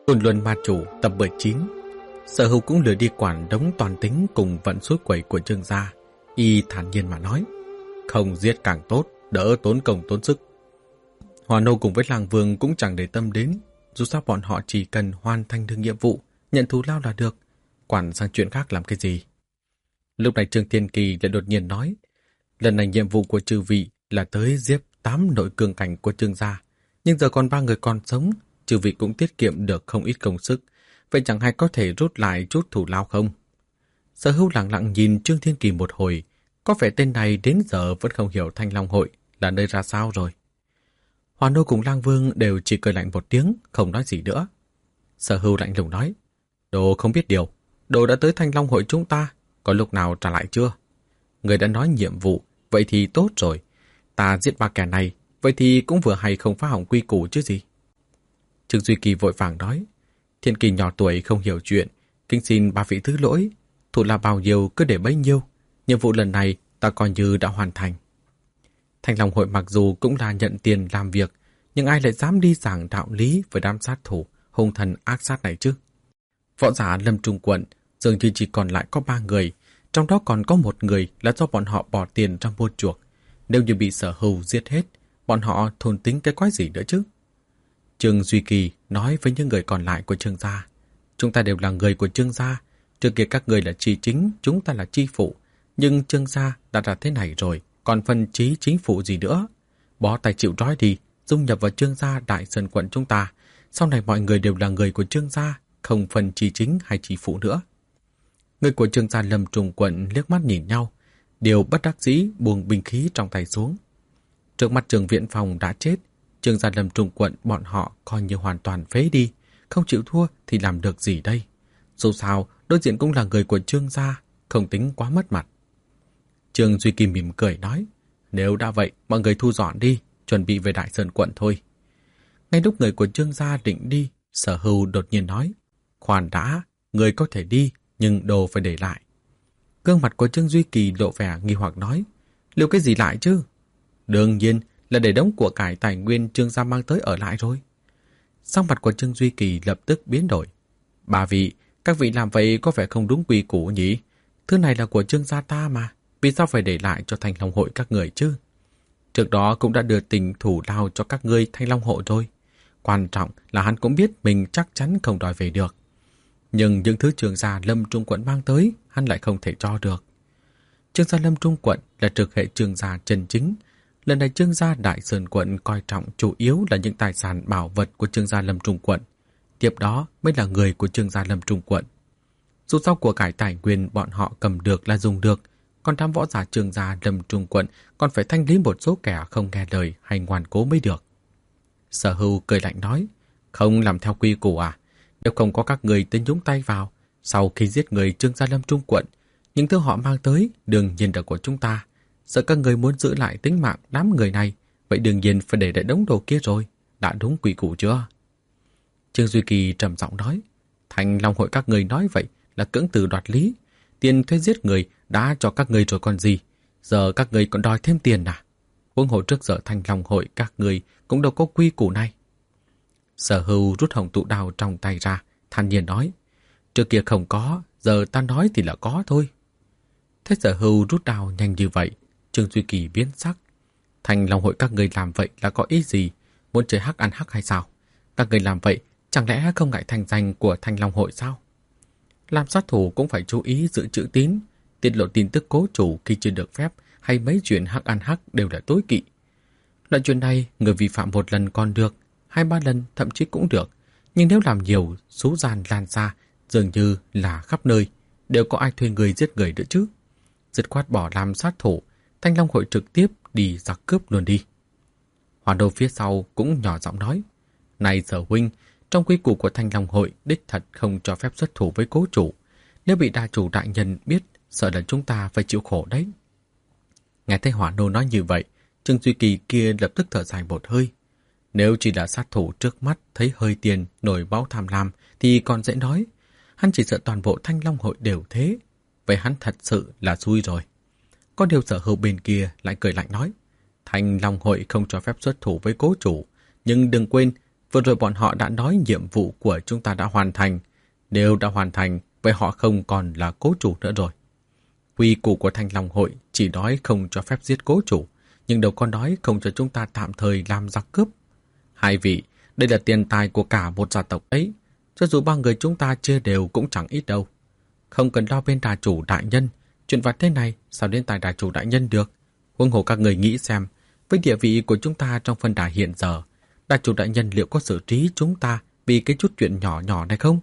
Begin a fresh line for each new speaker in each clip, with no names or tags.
Côn Luân Ma Chủ tập 19. Sở Hữu cũng lười đi quản đống toàn tính cùng vận suối quẩy của Trương gia. Y thản nhiên mà nói, không giết càng tốt, đỡ tốn công tốn sức. Hòa Nô cùng với Lang Vương cũng chẳng để tâm đến, dù sao bọn họ chỉ cần hoàn thành được nhiệm vụ, nhận thù lao là được, quản sang chuyện khác làm cái gì. Lúc này Trương Thiên Kỳ lại đột nhiên nói, lần này nhiệm vụ của chư vị là tới giết 8 nội cường cảnh của Trương gia, nhưng giờ còn 3 người còn sống, chư vị cũng tiết kiệm được không ít công sức, vậy chẳng hay có thể rút lại chút thù lao không? Sở Hữu lặng lặng nhìn Trương Thiên Kỳ một hồi, có vẻ tên này đến giờ vẫn không hiểu Thanh Long Hội là nơi ra sao rồi. Hòa Nô cùng Lang Vương đều chỉ cười lạnh một tiếng, không nói gì nữa. Sở Hữu lạnh lùng nói, đồ không biết điều, đồ đã tới Thanh Long Hội chúng ta, có lúc nào trả lại chưa? Người đã nói nhiệm vụ, vậy thì tốt rồi. Ta giết 3 kẻ này, vậy thì cũng vừa hay không phá hỏng quy củ chứ gì. Trương Duy Kỳ vội vàng nói, Thiên Kỳ nhỏ tuổi không hiểu chuyện, kính xin 3 vị thứ lỗi, thù lao bao nhiêu cứ để bấy nhiêu, nhiệm vụ lần này ta coi như đã hoàn thành. Thanh Long Hội mặc dù cũng là nhận tiền làm việc, nhưng ai lại dám đi giảng đạo lý với đám sát thủ hung thần ác sát này chứ? Võ giả Lâm Trung Quận dường như chỉ còn lại có 3 người, trong đó còn có 1 người là do bọn họ bỏ tiền trong mua chuộc. Nếu như bị Sở Hữu giết hết, bọn họ thôn tính cái quái gì nữa chứ? Trương Duy Kỳ nói với những người còn lại của Trương gia, chúng ta đều là người của Trương gia, trước kia các người là chi chính, chúng ta là chi phụ, nhưng Trương gia đã là thế này rồi, còn phân chí chính phụ gì nữa? Bó tay chịu trói đi, dung nhập vào Trương gia Đại Sơn quận chúng ta, sau này mọi người đều là người của Trương gia, không phân chi chính hay chi phụ nữa. Người của Trương gia Lâm Trung quận liếc mắt nhìn nhau, đều bất đắc dĩ buông binh khí trong tay xuống. Trước mặt Trương Viễn Phong đã chết, Trương gia Lâm Trung quận bọn họ coi như hoàn toàn phế đi, không chịu thua thì làm được gì đây? Dù sao, đối diện cũng là người của Trương gia, không tính quá mất mặt. Trương Duy Kỳ mỉm cười nói, nếu đã vậy, mọi người thu dọn đi, chuẩn bị về Đại Sơn quận thôi. Ngay lúc người của Trương gia định đi, Sở Hữu đột nhiên nói, khoan đã, người có thể đi, nhưng đồ phải để lại. Gương mặt của Trương Duy Kỳ lộ vẻ nghi hoặc nói, liệu cái gì lại chứ? Đương nhiên là để đống của cải tài nguyên Trương gia mang tới ở lại rồi. Sắc mặt của Trương Duy Kỳ lập tức biến đổi. 3 vị, các vị làm vậy có vẻ không đúng quy củ nhỉ? Thứ này là của Trương gia ta mà, vì sao phải để lại cho Thanh Long Hội các người chứ? Trước đó cũng đã đưa tình thủ lao cho các ngươi Thanh Long Hội rồi. Quan trọng là hắn cũng biết mình chắc chắn không đòi về được. Nhưng những thứ Trương gia Lâm Trung quận mang tới, hắn lại không thể cho được. Trương gia Lâm Trung quận là trực hệ Trương gia chân chính. Lần này Trương gia Đại Sơn quận coi trọng chủ yếu là những tài sản bảo vật của Trương gia Lâm Trung quận. Tiếp đó mới là người của Trương gia Lâm Trung quận. Dù sao của cải tài nguyên bọn họ cầm được là dùng được, còn đám võ giả Trương gia Lâm Trung quận còn phải thanh lý một số kẻ không nghe lời hay ngoan cố mới được. Sở Hữu cười lạnh nói, không làm theo quy củ à? Nếu không có các người tính nhúng tay vào, sau khi giết người Trương gia Lâm Trung quận, những thứ họ mang tới đương nhiên là của chúng ta. Sợ các người muốn giữ lại tính mạng đám người này, vậy đương nhiên phải để lại đống đồ kia rồi. Đã đúng quy củ chưa? Trương Duy Kỳ trầm giọng nói, Thanh Long Hội các người nói vậy là cưỡng từ đoạt lý. Tiền thuê giết người đã cho các người rồi còn gì, giờ các người còn đòi thêm tiền à? Huống hồ trước giờ Thanh Long Hội các người cũng đâu có quy củ này. Sở Hữu rút hồng tụ đao trong tay ra, thản nhiên nói, trước kia không có, giờ ta nói thì là có thôi. Thế Sở Hữu rút đao nhanh như vậy, Trương Duy Kỳ biến sắc. Thanh Long Hội các người làm vậy là có ý gì? Muốn chơi hắc ăn hắc hay sao? Các người làm vậy chẳng lẽ không ngại thành danh của Thanh Long Hội sao? Làm sát thủ cũng phải chú ý giữ chữ tín, tiết lộ tin tức cố chủ khi chưa được phép hay mấy chuyện hắc ăn hắc đều là tối kỵ. Loại chuyện này người vi phạm 1 lần còn được, 2-3 lần thậm chí cũng được, nhưng nếu làm nhiều, xú gian lan xa, dường như là khắp nơi, đều có ai thuê người giết người nữa chứ. Dứt khoát bỏ làm sát thủ, Thanh Long Hội trực tiếp đi giặc cướp luôn đi. Hoàn Đô phía sau cũng nhỏ giọng nói, này Sở huynh, trong quy củ của Thanh Long Hội đích thật không cho phép xuất thủ với cố chủ. Nếu bị đa chủ đại nhân biết, sợ là chúng ta phải chịu khổ đấy. Nghe thấy Hỏa Nô nói như vậy, Trương Duy Kỳ kia lập tức thở dài một hơi. Nếu chỉ là sát thủ trước mắt thấy hơi tiền nổi máu tham lam thì còn dễ nói. Hắn chỉ sợ toàn bộ Thanh Long Hội đều thế. Vậy hắn thật sự là xui rồi. Có điều Sở Hữu bên kia lại cười lạnh nói, Thanh Long Hội không cho phép xuất thủ với cố chủ, nhưng đừng quên Vừa rồi bọn họ đã nói nhiệm vụ của chúng ta đã hoàn thành. Nếu đã hoàn thành, vậy họ không còn là cố chủ nữa rồi. Quy củ của Thanh Long Hội chỉ nói không cho phép giết cố chủ, nhưng đâu có nói không cho chúng ta tạm thời làm giặc cướp. Hai vị, đây là tiền tài của cả một gia tộc ấy. Cho dù ba người chúng ta chia đều cũng chẳng ít đâu. Không cần lo bên đà chủ đại nhân. Chuyện vặt thế này sao đến tài đà chủ đại nhân được? Huống hồ các người nghĩ xem, với địa vị của chúng ta trong phân đà hiện giờ, đà chủ đại nhân liệu có xử trí chúng ta vì cái chút chuyện nhỏ nhỏ này không?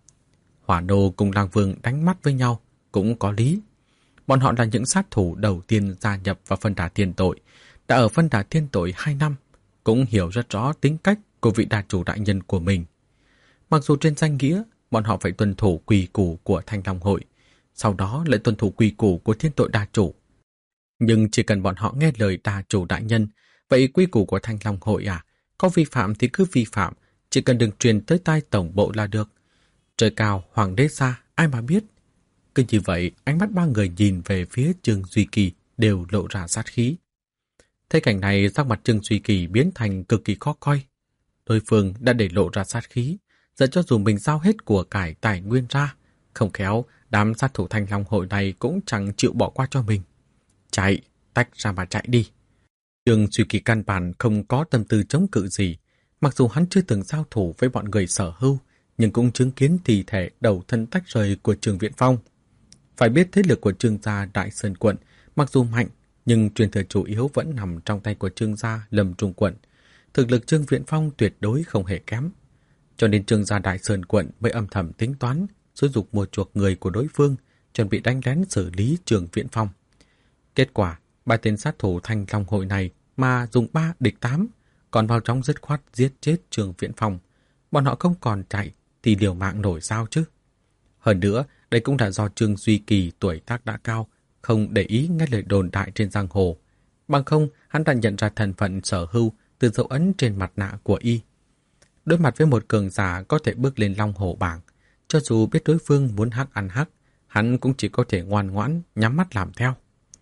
Hỏa Nô cùng Lang Vương đánh mắt với nhau, cũng có lý. Bọn họ là những sát thủ đầu tiên gia nhập vào phân đà thiên tội, đã ở phân đà thiên tội 2 năm, cũng hiểu rất rõ tính cách của vị đà chủ đại nhân của mình. Mặc dù trên danh nghĩa, bọn họ phải tuân thủ quy củ của Thanh Long Hội, sau đó lại tuân thủ quy củ của thiên tội đà chủ. Nhưng chỉ cần bọn họ nghe lời đà chủ đại nhân, vậy quy củ của Thanh Long Hội có vi phạm thì cứ vi phạm, chỉ cần đừng truyền tới tai tổng bộ là được. Trời cao, hoàng đế xa, ai mà biết. Cứ như vậy, ánh mắt ba người nhìn về phía Trương Duy Kỳ đều lộ ra sát khí. Thấy cảnh này, sắc mặt Trương Duy Kỳ biến thành cực kỳ khó coi. Đối phương đã để lộ ra sát khí, giờ cho dù mình giao hết của cải tài nguyên ra, không khéo, đám sát thủ Thanh Long Hội này cũng chẳng chịu bỏ qua cho mình. Chạy, tách ra mà chạy đi. Trương Duy Kỳ căn bản không có tâm tư chống cự gì, mặc dù hắn chưa từng giao thủ với bọn người Sở Hưu, nhưng cũng chứng kiến thi thể đầu thân tách rời của Trương Viễn Phong. Phải biết thế lực của Trương gia Đại Sơn quận, mặc dù mạnh, nhưng truyền thừa chủ yếu vẫn nằm trong tay của Trương gia Lâm Trung quận. Thực lực Trương Viễn Phong tuyệt đối không hề kém. Cho nên Trương gia Đại Sơn quận mới âm thầm tính toán, sử dụng mua chuộc người của đối phương, chuẩn bị đánh lén xử lý Trương Viễn Phong. Kết quả, ba tên sát thủ Thanh Long Hội này mà dùng 3 địch 8, còn vào trong dứt khoát giết chết Trương Viễn Phong. Bọn họ không còn chạy thì liều mạng nổi sao chứ. Hơn nữa, đây cũng là do Trương Duy Kỳ tuổi tác đã cao, không để ý nghe lời đồn đại trên giang hồ. Bằng không, hắn đã nhận ra thân phận Sở Hưu từ dấu ấn trên mặt nạ của y. Đối mặt với một cường giả có thể bước lên Long Hổ bảng, cho dù biết đối phương muốn hắc ăn hắc, hắn cũng chỉ có thể ngoan ngoãn, nhắm mắt làm theo.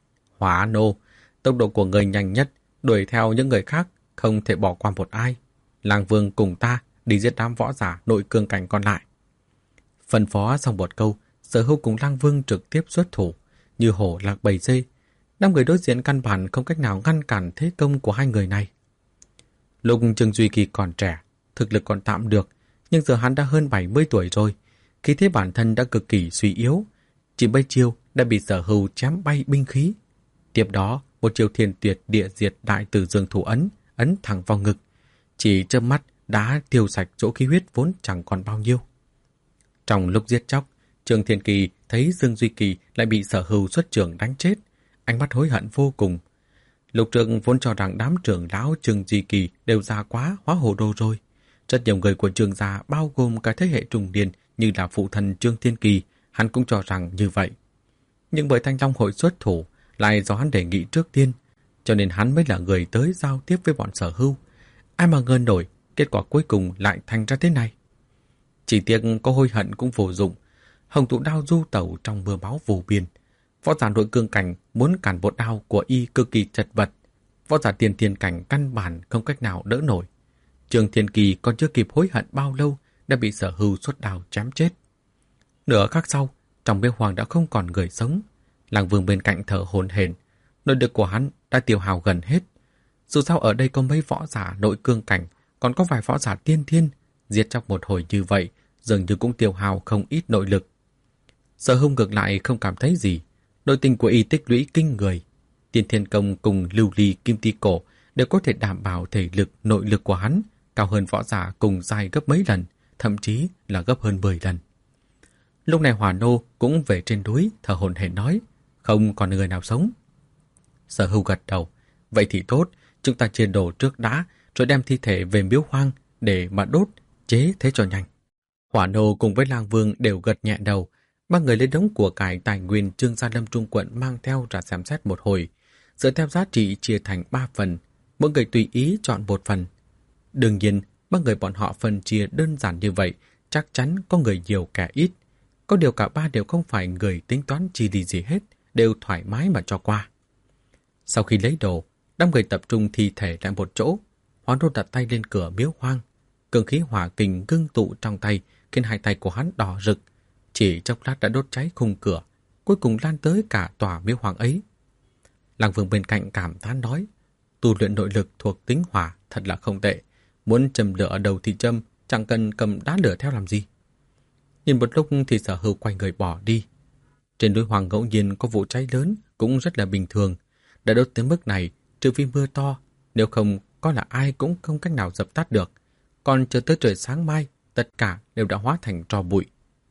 Hỏa Nô, tốc độ của người nhanh nhất, đuổi theo những người khác, không thể bỏ qua một ai. Lang Vương cùng ta đi giết đám võ giả nội cương cảnh còn lại. Phân phó xong một câu, Sở Hưu cùng Lang Vương trực tiếp xuất thủ, như hổ lạc bầy dê. 5 người đối diện căn bản không cách nào ngăn cản thế công của hai người này. Lúc Trương Duy Kỳ còn trẻ, thực lực còn tạm được, nhưng giờ hắn đã hơn 70 tuổi rồi, khí thế bản thân đã cực kỳ suy yếu. Chỉ mấy chiêu đã bị Sở Hưu chém bay binh khí. Tiếp đó, một chiêu thiên tuyệt địa diệt đại tử dương thủ ấn thẳng vào ngực. Chỉ chớp mắt đã tiêu sạch chỗ khí huyết vốn chẳng còn bao nhiêu. Trong lúc giết chóc, Trương Thiên Kỳ thấy Dương Duy Kỳ lại bị Sở Hưu xuất trưởng đánh chết, ánh mắt hối hận vô cùng. Lục Trượng vốn cho rằng đám trưởng lão Trương Duy Kỳ đều già quá, hóa hồ đồ rồi. Rất nhiều người của Trương gia bao gồm cả thế hệ trùng niên như là phụ thần Trương Thiên Kỳ, hắn cũng cho rằng như vậy. Nhưng bởi Thanh Long Hội xuất thủ lại do hắn đề nghị trước tiên, cho nên hắn mới là người tới giao tiếp với bọn Sở Hưu. Ai mà ngờ nổi, kết quả cuối cùng lại thành ra thế này. Chỉ tiếc có hối hận cũng vô dụng. Hồng Tụ Đao du tẩu trong mưa máu vô biên. Võ giả nội cương cảnh muốn cản bộ đao của y cực kỳ chật vật. Võ giả tiền thiên cảnh căn bản không cách nào đỡ nổi. Trương Thiên Kỳ còn chưa kịp hối hận bao lâu đã bị Sở Hưu xuất đao chém chết. Nửa khắc sau, trong miếu hoàng đã không còn người sống. Lang Vương bên cạnh thở hổn hển, nội lực của hắn đã tiêu hao gần hết. Dù sao ở đây có mấy võ giả nội cương cảnh, còn có vài võ giả tiên thiên, giết trong một hồi như vậy, dường như cũng tiêu hao không ít nội lực. Sở Hưu ngược lại không cảm thấy gì, nội tình của y tích lũy kinh người. Tiên Thiên Công cùng Lưu Ly Kim Ti Cổ đều có thể đảm bảo thể lực, nội lực của hắn cao hơn võ giả cùng giai gấp mấy lần, thậm chí là gấp hơn 10 lần. Lúc này Hỏa Nô cũng về trên núi, thở hổn hển nói, không còn người nào sống. Sở Hưu gật đầu, vậy thì tốt, chúng ta chia đồ trước đã, rồi đem thi thể về miếu hoang để mà đốt, chế thế cho nhanh. Hỏa Nô cùng với Lang Vương đều gật nhẹ đầu, ba người lấy đống của cải tài nguyên Trương gia Lâm Trung quận mang theo ra xem xét một hồi, dựa theo giá trị chia thành 3 phần, mỗi người tùy ý chọn một phần. Đương nhiên, ba người bọn họ phân chia đơn giản như vậy, chắc chắn có người nhiều kẻ ít. Có điều cả ba đều không phải người tính toán chi đi gì hết, đều thoải mái mà cho qua. Sau khi lấy đồ, đám người tập trung thi thể lại một chỗ. Hoán Đô đặt tay lên cửa miếu hoang. Cường khí hỏa kình ngưng tụ trong tay khiến hai tay của hắn đỏ rực, chỉ chốc lát đã đốt cháy khung cửa, cuối cùng lan tới cả tòa miếu hoàng ấy. Lăng Vương bên cạnh cảm thán nói, tu luyện nội lực thuộc tính hỏa thật là không tệ, muốn châm lửa ở đầu thì châm, chẳng cần cầm đá lửa theo làm gì. Nhìn một lúc thì Sở Hưu quay người bỏ đi. Trên núi Hoàng ngẫu nhiên có vụ cháy lớn cũng rất là bình thường, đã đốt tới mức này, trừ phi mưa to, nếu không có là ai cũng không cách nào dập tắt được. Còn chờ tới trời sáng mai, tất cả đều đã hóa thành tro bụi.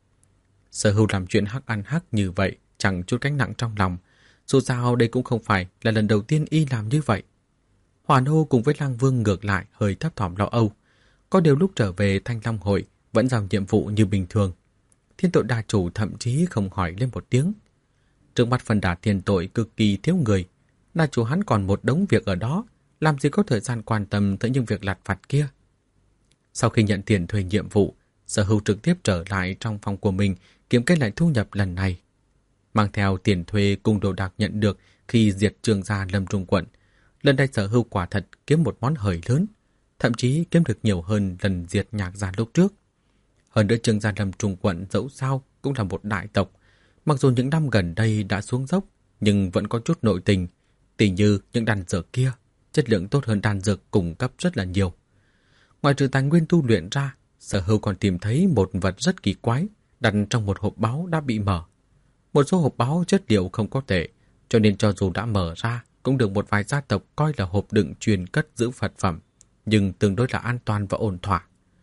Sở Hưu làm chuyện hắc ăn hắc như vậy, chẳng chút gánh nặng trong lòng. Dù sao đây cũng không phải là lần đầu tiên y làm như vậy. Hỏa Nô cùng với Lăng Vương ngược lại hơi thấp thỏm lo âu. Có điều lúc trở về Thanh Long Hội vẫn giao nhiệm vụ như bình thường. Thiên tội đà chủ thậm chí không hỏi lên một tiếng. Trước mắt phần đà thiên tội cực kỳ thiếu người. Đà chủ hắn còn một đống việc ở đó, làm gì có thời gian quan tâm tới những việc lặt vặt kia. Sau khi nhận tiền thuê nhiệm vụ, Sở Hưu trực tiếp trở lại trong phòng của mình kiếm kết lại thu nhập lần này. Mang theo tiền thuê cùng đồ đạc nhận được khi diệt Trương gia Lâm Trung quận, lần này Sở Hưu quả thật kiếm một món hời lớn, thậm chí kiếm được nhiều hơn lần diệt Nhạc gia lúc trước. Hơn nữa Trương gia Lâm Trung quận dẫu sao cũng là một đại tộc, mặc dù những năm gần đây đã xuống dốc nhưng vẫn có chút nội tình, tỉ như những đan dược kia, chất lượng tốt hơn đan dược cung cấp rất là nhiều. Ngoài trừ tài nguyên tu luyện ra, Sở Hưu còn tìm thấy một vật rất kỳ quái đặt trong một hộp báu đã bị mở. Một số hộp báu chất liệu không có tệ, cho nên cho dù đã mở ra cũng được một vài gia tộc coi là hộp đựng truyền cất giữ vật phẩm, nhưng tương đối là an toàn và ổn thỏa.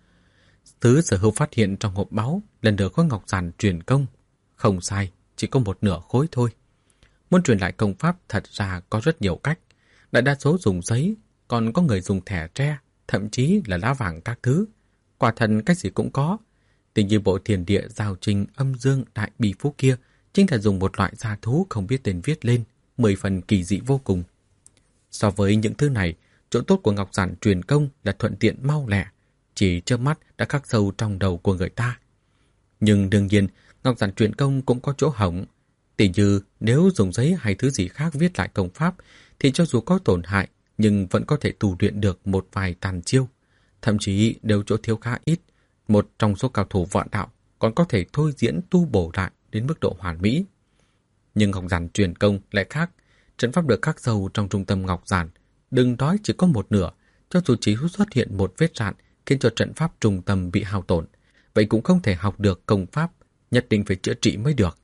Thứ Sở Hưu phát hiện trong hộp báu là nửa khối ngọc giản truyền công. Không sai, chỉ có một nửa khối thôi. Muốn truyền lại công pháp thật ra có rất nhiều cách. Đại đa số dùng giấy, còn có người dùng thẻ tre, thậm chí là lá vàng các thứ. Quả thật cách gì cũng có. Tình như bộ thiền địa giao trình âm dương đại bì phú kia chính là dùng một loại gia thú không biết tên viết lên, 10 phần kỳ dị vô cùng. So với những thứ này, chỗ tốt của ngọc giản truyền công là thuận tiện mau lẹ, chỉ chớp mắt đã khắc sâu trong đầu của người ta. Nhưng đương nhiên, ngọc giản truyền công cũng có chỗ hỏng. Tỉ như nếu dùng giấy hay thứ gì khác viết lại công pháp, thì cho dù có tổn hại, nhưng vẫn có thể tu luyện được một vài tàn chiêu. Thậm chí đều chỗ thiếu khá ít, một trong số cao thủ võ đạo còn có thể thôi diễn tu bổ lại đến mức độ hoàn mỹ. Nhưng ngọc giản truyền công lại khác, trận pháp được khắc sâu trong trung tâm ngọc giản, đừng nói chỉ có một nửa, cho dù chỉ xuất hiện một vết rạn khiến cho trận pháp trung tâm bị hao tổn, vậy cũng không thể học được công pháp, nhất định phải chữa trị mới được.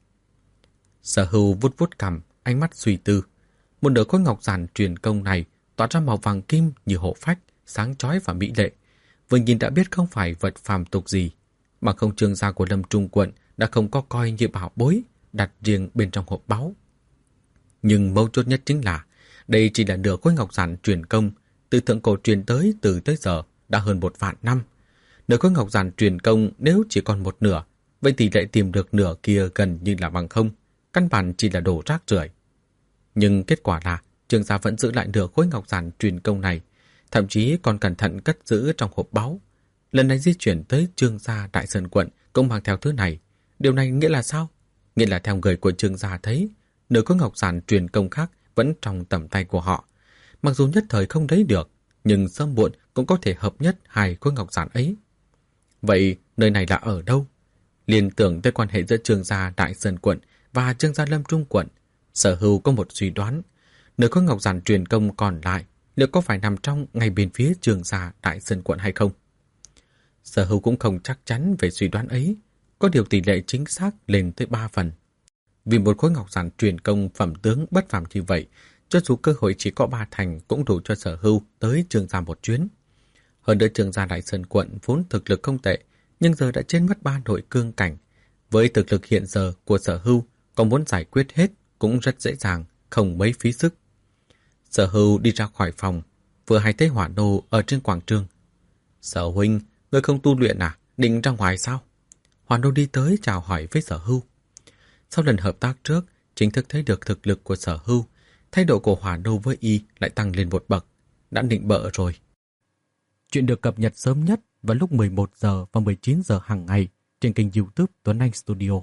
Sở Hưu vuốt vuốt cằm, ánh mắt suy tư. Một nửa khối ngọc giản truyền công này tỏa ra màu vàng kim như hổ phách, sáng chói và mỹ lệ. Vừa nhìn đã biết không phải vật phàm tục gì, mà không Trương gia của Lâm Trung quận đã không có coi như bảo bối đặt riêng bên trong hộp báu. Nhưng mấu chốt nhất chính là đây chỉ là nửa khối ngọc giản truyền công, từ thượng cổ truyền tới từ tới giờ đã hơn 1 vạn năm. Nửa khối ngọc giản truyền công nếu chỉ còn một nửa, vậy tỷ lệ tìm được nửa kia gần như là bằng không, căn bản chỉ là đồ rác rưởi. Nhưng kết quả là Trương gia vẫn giữ lại nửa khối ngọc giản truyền công này, thậm chí còn cẩn thận cất giữ trong hộp báu. Lần này di chuyển tới Trương gia Đại Sơn quận cũng mang theo thứ này. Điều này nghĩa là sao? Nghĩa là theo người của Trương gia thấy, nửa khối ngọc giản truyền công khác vẫn trong tầm tay của họ. Mặc dù nhất thời không lấy được, nhưng sớm muộn cũng có thể hợp nhất hai khối ngọc giản ấy. Vậy nơi này là ở đâu? Liên tưởng tới quan hệ giữa Trương gia Đại Sơn quận và Trương gia Lâm Trung quận, Sở Hưu có một suy đoán. Nửa khối ngọc giản truyền công còn lại liệu có phải nằm trong ngay bên phía Trương gia Đại Sơn quận hay không? Sở Hưu cũng không chắc chắn về suy đoán ấy, có điều tỷ lệ chính xác lên tới 3 phần. Vì một khối ngọc giản truyền công phẩm tướng bất phàm như vậy, cho dù cơ hội chỉ có 3 thành cũng đủ cho Sở Hưu tới Trương gia một chuyến. Hơn nữa Trương gia Đại Sơn quận vốn thực lực không tệ, nhưng giờ đã trên mất 3 nội cương cảnh. Với thực lực hiện giờ của Sở Hưu, còn muốn giải quyết hết cũng rất dễ dàng, không mấy phí sức. Sở Hưu đi ra khỏi phòng, vừa hay thấy Hỏa Nô ở trên quảng trường. Sở huynh, ngươi không tu luyện à? Định ra ngoài sao? Hỏa Nô đi tới chào hỏi với Sở Hưu. Sau lần hợp tác trước, chính thức thấy được thực lực của Sở Hưu, thái độ của Hỏa Nô với y lại tăng lên một bậc, đã định bợ rồi. Chuyện được cập nhật sớm nhất vào lúc 11 giờ và 19 giờ hàng ngày trên kênh YouTube Tuấn Anh Studio.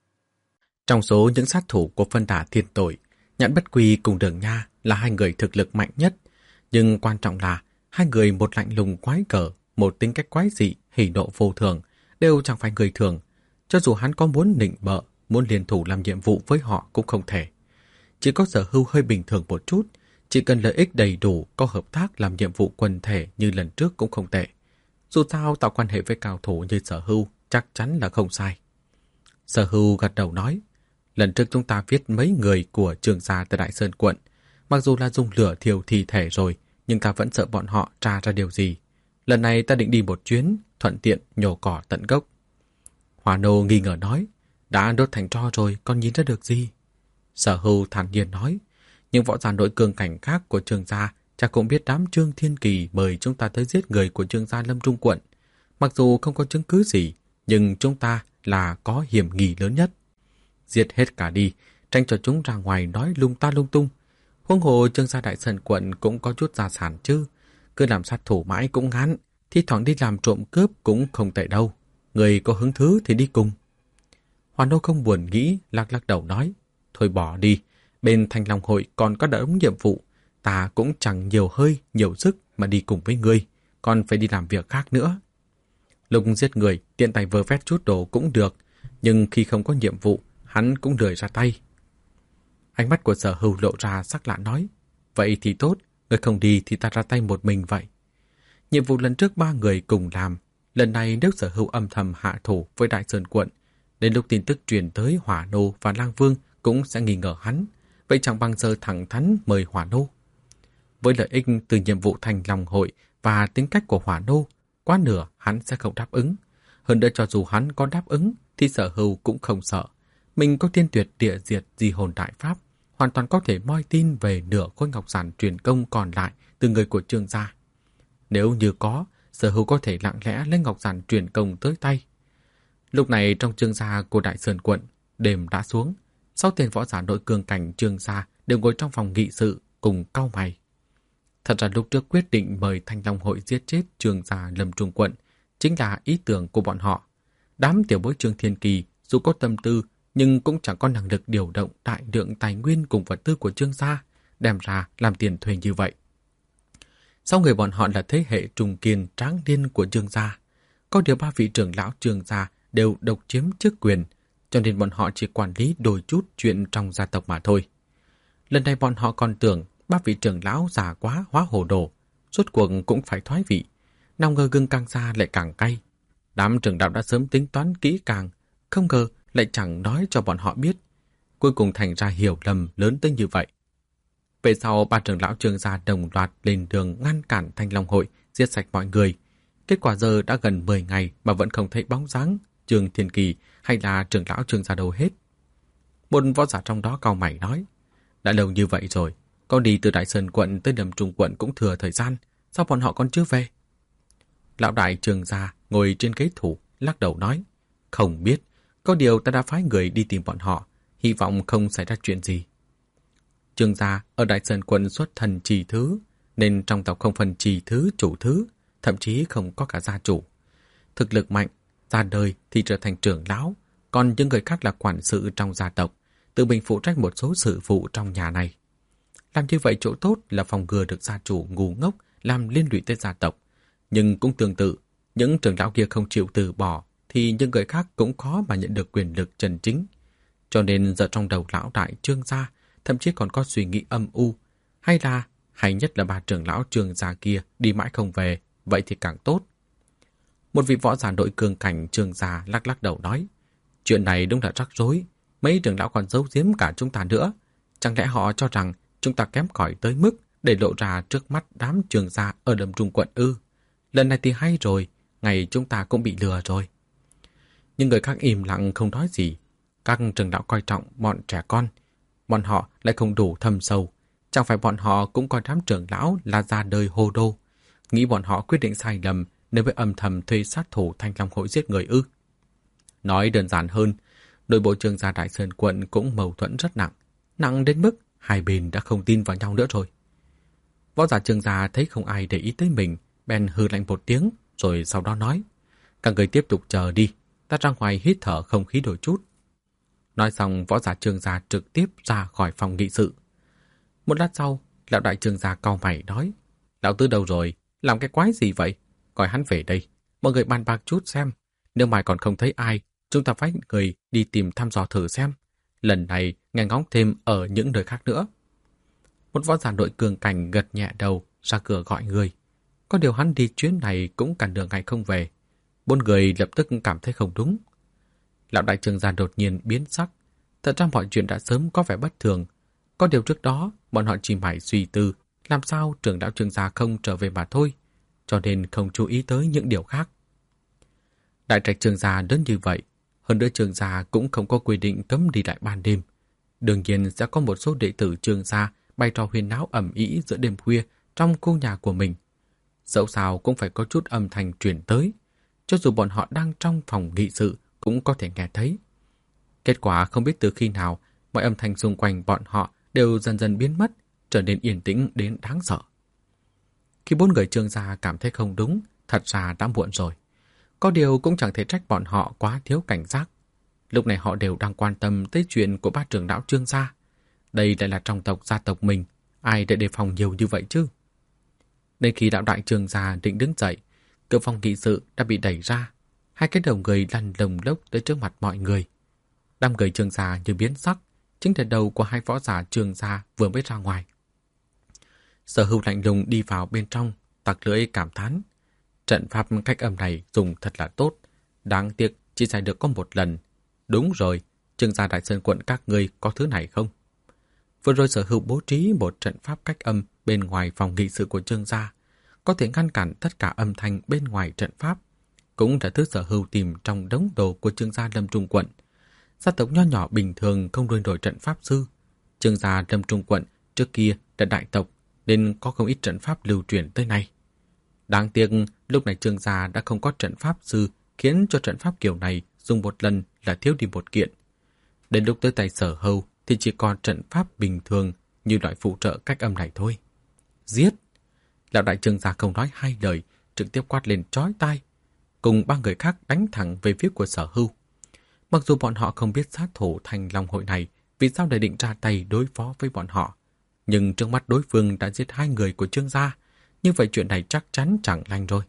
Trong số những sát thủ của phân đà thiên tội, Nhãn Bất Quy cùng Đường Nha là hai người thực lực mạnh nhất, nhưng quan trọng là hai người một lạnh lùng quái gở, một tính cách quái dị, hỉ nộ vô thường, đều chẳng phải người thường. Cho dù hắn có muốn nịnh bợ, muốn liên thủ làm nhiệm vụ với họ cũng không thể. Chỉ có Sở Hưu hơi bình thường một chút, chỉ cần lợi ích đầy đủ, có hợp tác làm nhiệm vụ quần thể như lần trước cũng không tệ. Dù sao tạo quan hệ với cao thủ như Sở Hưu chắc chắn là không sai. Sở Hưu gật đầu nói, lần trước chúng ta viết mấy người của Trương gia tại Đại Sơn quận, mặc dù là dùng lửa thiêu thi thể rồi, nhưng ta vẫn sợ bọn họ tra ra điều gì. Lần này ta định đi một chuyến, thuận tiện nhổ cỏ tận gốc. Hỏa Nô nghi ngờ nói, đã đốt thành tro rồi, còn nhìn ra được gì? Sở Hưu thản nhiên nói, nhưng võ giả nội cường cảnh khác của Trương gia chắc cũng biết đám Trương Thiên Kỳ mời chúng ta tới giết người của Trương gia Lâm Trung quận. Mặc dù không có chứng cứ gì, nhưng chúng ta là có hiểm nghi lớn nhất. Giết hết cả đi, tránh cho chúng ra ngoài nói lung ta lung tung. Huống hồ Trương gia Đại Sơn quận cũng có chút gia sản chứ, cứ làm sát thủ mãi cũng ngán, thi thoảng đi làm trộm cướp cũng không tệ đâu. Người có hứng thú thì đi cùng. Hoàn Đô không buồn nghĩ, lắc lắc đầu nói, thôi bỏ đi, bên Thanh Long hội còn có đống nhiệm vụ, ta cũng chẳng nhiều hơi, nhiều sức mà đi cùng với ngươi, còn phải đi làm việc khác nữa. Lúc giết người, tiện tay vơ vét chút đồ cũng được, nhưng khi không có nhiệm vụ, hắn cũng lười ra tay. Ánh mắt của Sở Hưu lộ ra sắc lạ nói, vậy thì tốt, người không đi thì ta ra tay một mình vậy. Nhiệm vụ lần trước 3 người cùng làm, lần này nếu Sở Hưu âm thầm hạ thủ với Đại Sơn quận, đến lúc tin tức truyền tới Hỏa Nô và Lang Vương cũng sẽ nghi ngờ hắn, vậy chẳng bằng giờ thẳng thắn mời Hỏa Nô. Với lợi ích từ nhiệm vụ Thanh Long hội và tính cách của Hỏa Nô, quá nửa hắn sẽ không đáp ứng. Hơn nữa cho dù hắn có đáp ứng thì Sở Hưu cũng không sợ. Mình có thiên tuyệt địa diệt di hồn đại pháp, hoàn toàn có thể moi tin về nửa khối ngọc giản truyền công còn lại từ người của Trương gia. Nếu như có, Sở Hưu có thể lặng lẽ lấy ngọc giản truyền công tới tay. Lúc này trong Trương gia của Đại Sơn quận, đêm đã xuống. 6 tên võ giả nội cường cảnh Trương gia đều ngồi trong phòng nghị sự cùng cau mày. Thật ra lúc trước quyết định mời Thanh Long hội giết chết Trương gia Lâm Trung quận chính là ý tưởng của bọn họ. Đám tiểu bối Trương Thiên Kỳ dù có tâm tư nhưng cũng chẳng có năng lực điều động đại lượng tài nguyên cùng vật tư của Trương gia đem ra làm tiền thuê như vậy. Sau người bọn họ là thế hệ trùng kiên tráng niên của Trương gia, có điều 3 vị trưởng lão Trương gia đều độc chiếm chức quyền, cho nên bọn họ chỉ quản lý đôi chút chuyện trong gia tộc mà thôi. Lần này bọn họ còn tưởng 3 vị trưởng lão già quá hóa hồ đồ, rốt cuộc cũng phải thoái vị. Nào ngờ gừng càng xa lại càng cay. Đám trưởng lão đã sớm tính toán kỹ càng, không ngờ lại chẳng nói cho bọn họ biết. Cuối cùng thành ra hiểu lầm lớn tới như vậy. Về sau 3 trưởng lão Trương gia đồng loạt lên đường ngăn cản Thanh Long hội, giết sạch mọi người. Kết quả giờ đã gần 10 ngày mà vẫn không thấy bóng dáng Trương Thiên Kỳ hay là trưởng lão Trương gia đâu hết. Một võ giả trong đó cau mày nói, đã lâu như vậy rồi, con đi từ Đại Sơn quận tới Lâm Trung quận cũng thừa thời gian, sao bọn họ còn chưa về? Lão đại Trương gia ngồi trên ghế thủ, lắc đầu nói, không biết, có điều ta đã phái người đi tìm bọn họ, hy vọng không xảy ra chuyện gì. Trương gia ở Đại Sơn quận xuất thần trì thứ, nên trong tộc không phân trì thứ chủ thứ, thậm chí không có cả gia chủ. Thực lực mạnh, ra đời thì trở thành trưởng lão, còn những người khác là quản sự trong gia tộc, tự mình phụ trách một số sự vụ trong nhà này. Làm như vậy chỗ tốt là phòng ngừa được gia chủ ngu ngốc làm liên lụy tới gia tộc. Nhưng cũng tương tự, những trưởng lão kia không chịu từ bỏ thì những người khác cũng khó mà nhận được quyền lực chân chính. Cho nên giờ trong đầu lão đại Trương gia thậm chí còn có suy nghĩ âm u, hay nhất là 3 trưởng lão Trương gia kia đi mãi không về, vậy thì càng tốt. Một vị võ giả nội cường cảnh Trương gia lắc lắc đầu nói, chuyện này đúng là rắc rối, mấy trưởng lão còn giấu giếm cả chúng ta nữa. Chẳng lẽ họ cho rằng chúng ta kém cỏi tới mức để lộ ra trước mắt đám Trương gia ở Lâm Trung quận ư? Lần này thì hay rồi, ngày chúng ta cũng bị lừa rồi. Nhưng người khác im lặng không nói gì. Các trưởng lão coi trọng bọn trẻ con, bọn họ lại không đủ thâm sâu. Chẳng phải bọn họ cũng coi đám trưởng lão là ra đời hồ đô, nghĩ bọn họ quyết định sai lầm nếu với âm thầm thuê sát thủ Thanh Long hội giết người ư? Nói đơn giản hơn, nội bộ Trương gia Đại Sơn quận cũng mâu thuẫn rất nặng, nặng đến mức hai bên đã không tin vào nhau nữa rồi. Võ giả Trương gia thấy không ai để ý tới mình, bèn hừ lạnh một tiếng, rồi sau đó nói, các người tiếp tục chờ đi, ta ra ngoài hít thở không khí đôi chút. Nói xong, võ giả Trương gia trực tiếp ra khỏi phòng nghị sự. Một lát sau, lão đại Trương gia cau mày nói, lão tứ đâu rồi, làm cái quái gì vậy? gọi hắn về đây. Mọi người bàn bạc chút xem. Nếu mai còn không thấy ai, chúng ta phái người đi tìm thăm dò thử xem. Lần này nghe ngóng thêm ở những nơi khác nữa. Một võ giả nội cường cảnh gật nhẹ đầu ra cửa gọi người. Có điều hắn đi chuyến này cũng cả nửa ngày không về. 4 người lập tức cảm thấy không đúng. Lão đại trưởng gia đột nhiên biến sắc. Thật ra mọi chuyện đã sớm có vẻ bất thường. Có điều trước đó bọn họ chỉ mải suy tư làm sao trưởng lão trưởng gia không trở về mà thôi, cho nên không chú ý tới những điều khác. Đại trạch trưởng gia lớn như vậy, hơn nữa trưởng gia cũng không có quy định cấm đi lại ban đêm. Đương nhiên sẽ có một số đệ tử trưởng gia bày trò huyên náo ầm ĩ giữa đêm khuya trong khu nhà của mình. Dẫu sao cũng phải có chút âm thanh truyền tới, cho dù bọn họ đang trong phòng nghị sự cũng có thể nghe thấy. Kết quả không biết từ khi nào, mọi âm thanh xung quanh bọn họ đều dần dần biến mất, trở nên yên tĩnh đến đáng sợ. Khi 4 người Trương gia cảm thấy không đúng, thật ra đã muộn rồi. Có điều cũng chẳng thể trách bọn họ quá thiếu cảnh giác. Lúc này họ đều đang quan tâm tới chuyện của 3 trưởng lão Trương gia. Đây lại là trong tộc gia tộc mình, ai để đề phòng nhiều như vậy chứ? Đến khi lão đại Trương gia định đứng dậy, cửa phòng nghị sự đã bị đẩy ra. 2 cái đầu người lăn lồng lốc tới trước mặt mọi người. Đám người Trương gia như biến sắc, chính là đầu của 2 võ giả Trương gia vừa mới ra ngoài. Sở Hưu lạnh lùng đi vào bên trong, tặc lưỡi cảm thán. Trận pháp cách âm này dùng thật là tốt, đáng tiếc chỉ xài được có một lần. Đúng rồi, Trương gia Đại Sơn quận các ngươi có thứ này không? Vừa rồi Sở Hưu bố trí một trận pháp cách âm bên ngoài phòng nghị sự của Trương gia, có thể ngăn cản tất cả âm thanh bên ngoài trận pháp. Cũng là thứ Sở Hưu tìm trong đống đồ của Trương gia Lâm Trung quận. Gia tộc nho nhỏ bình thường không nuôi nổi trận pháp sư. Trương gia Lâm Trung quận trước kia là đại tộc nên có không ít trận pháp lưu truyền tới nay. Đáng tiếc lúc này Trương gia đã không có trận pháp sư, khiến cho trận pháp kiểu này dùng một lần là thiếu đi một kiện. Đến lúc tới tay Sở Hưu thì chỉ còn trận pháp bình thường như loại phụ trợ cách âm này thôi. Giết! Lão đại Trương gia không nói 2 lời, trực tiếp quát lên chói tai, cùng 3 người khác đánh thẳng về phía của Sở Hưu. Mặc dù bọn họ không biết sát thủ Thanh Long hội này vì sao lại định ra tay đối phó với bọn họ, nhưng trước mắt đối phương đã giết 2 người của Trương gia, như vậy chuyện này chắc chắn chẳng lành rồi.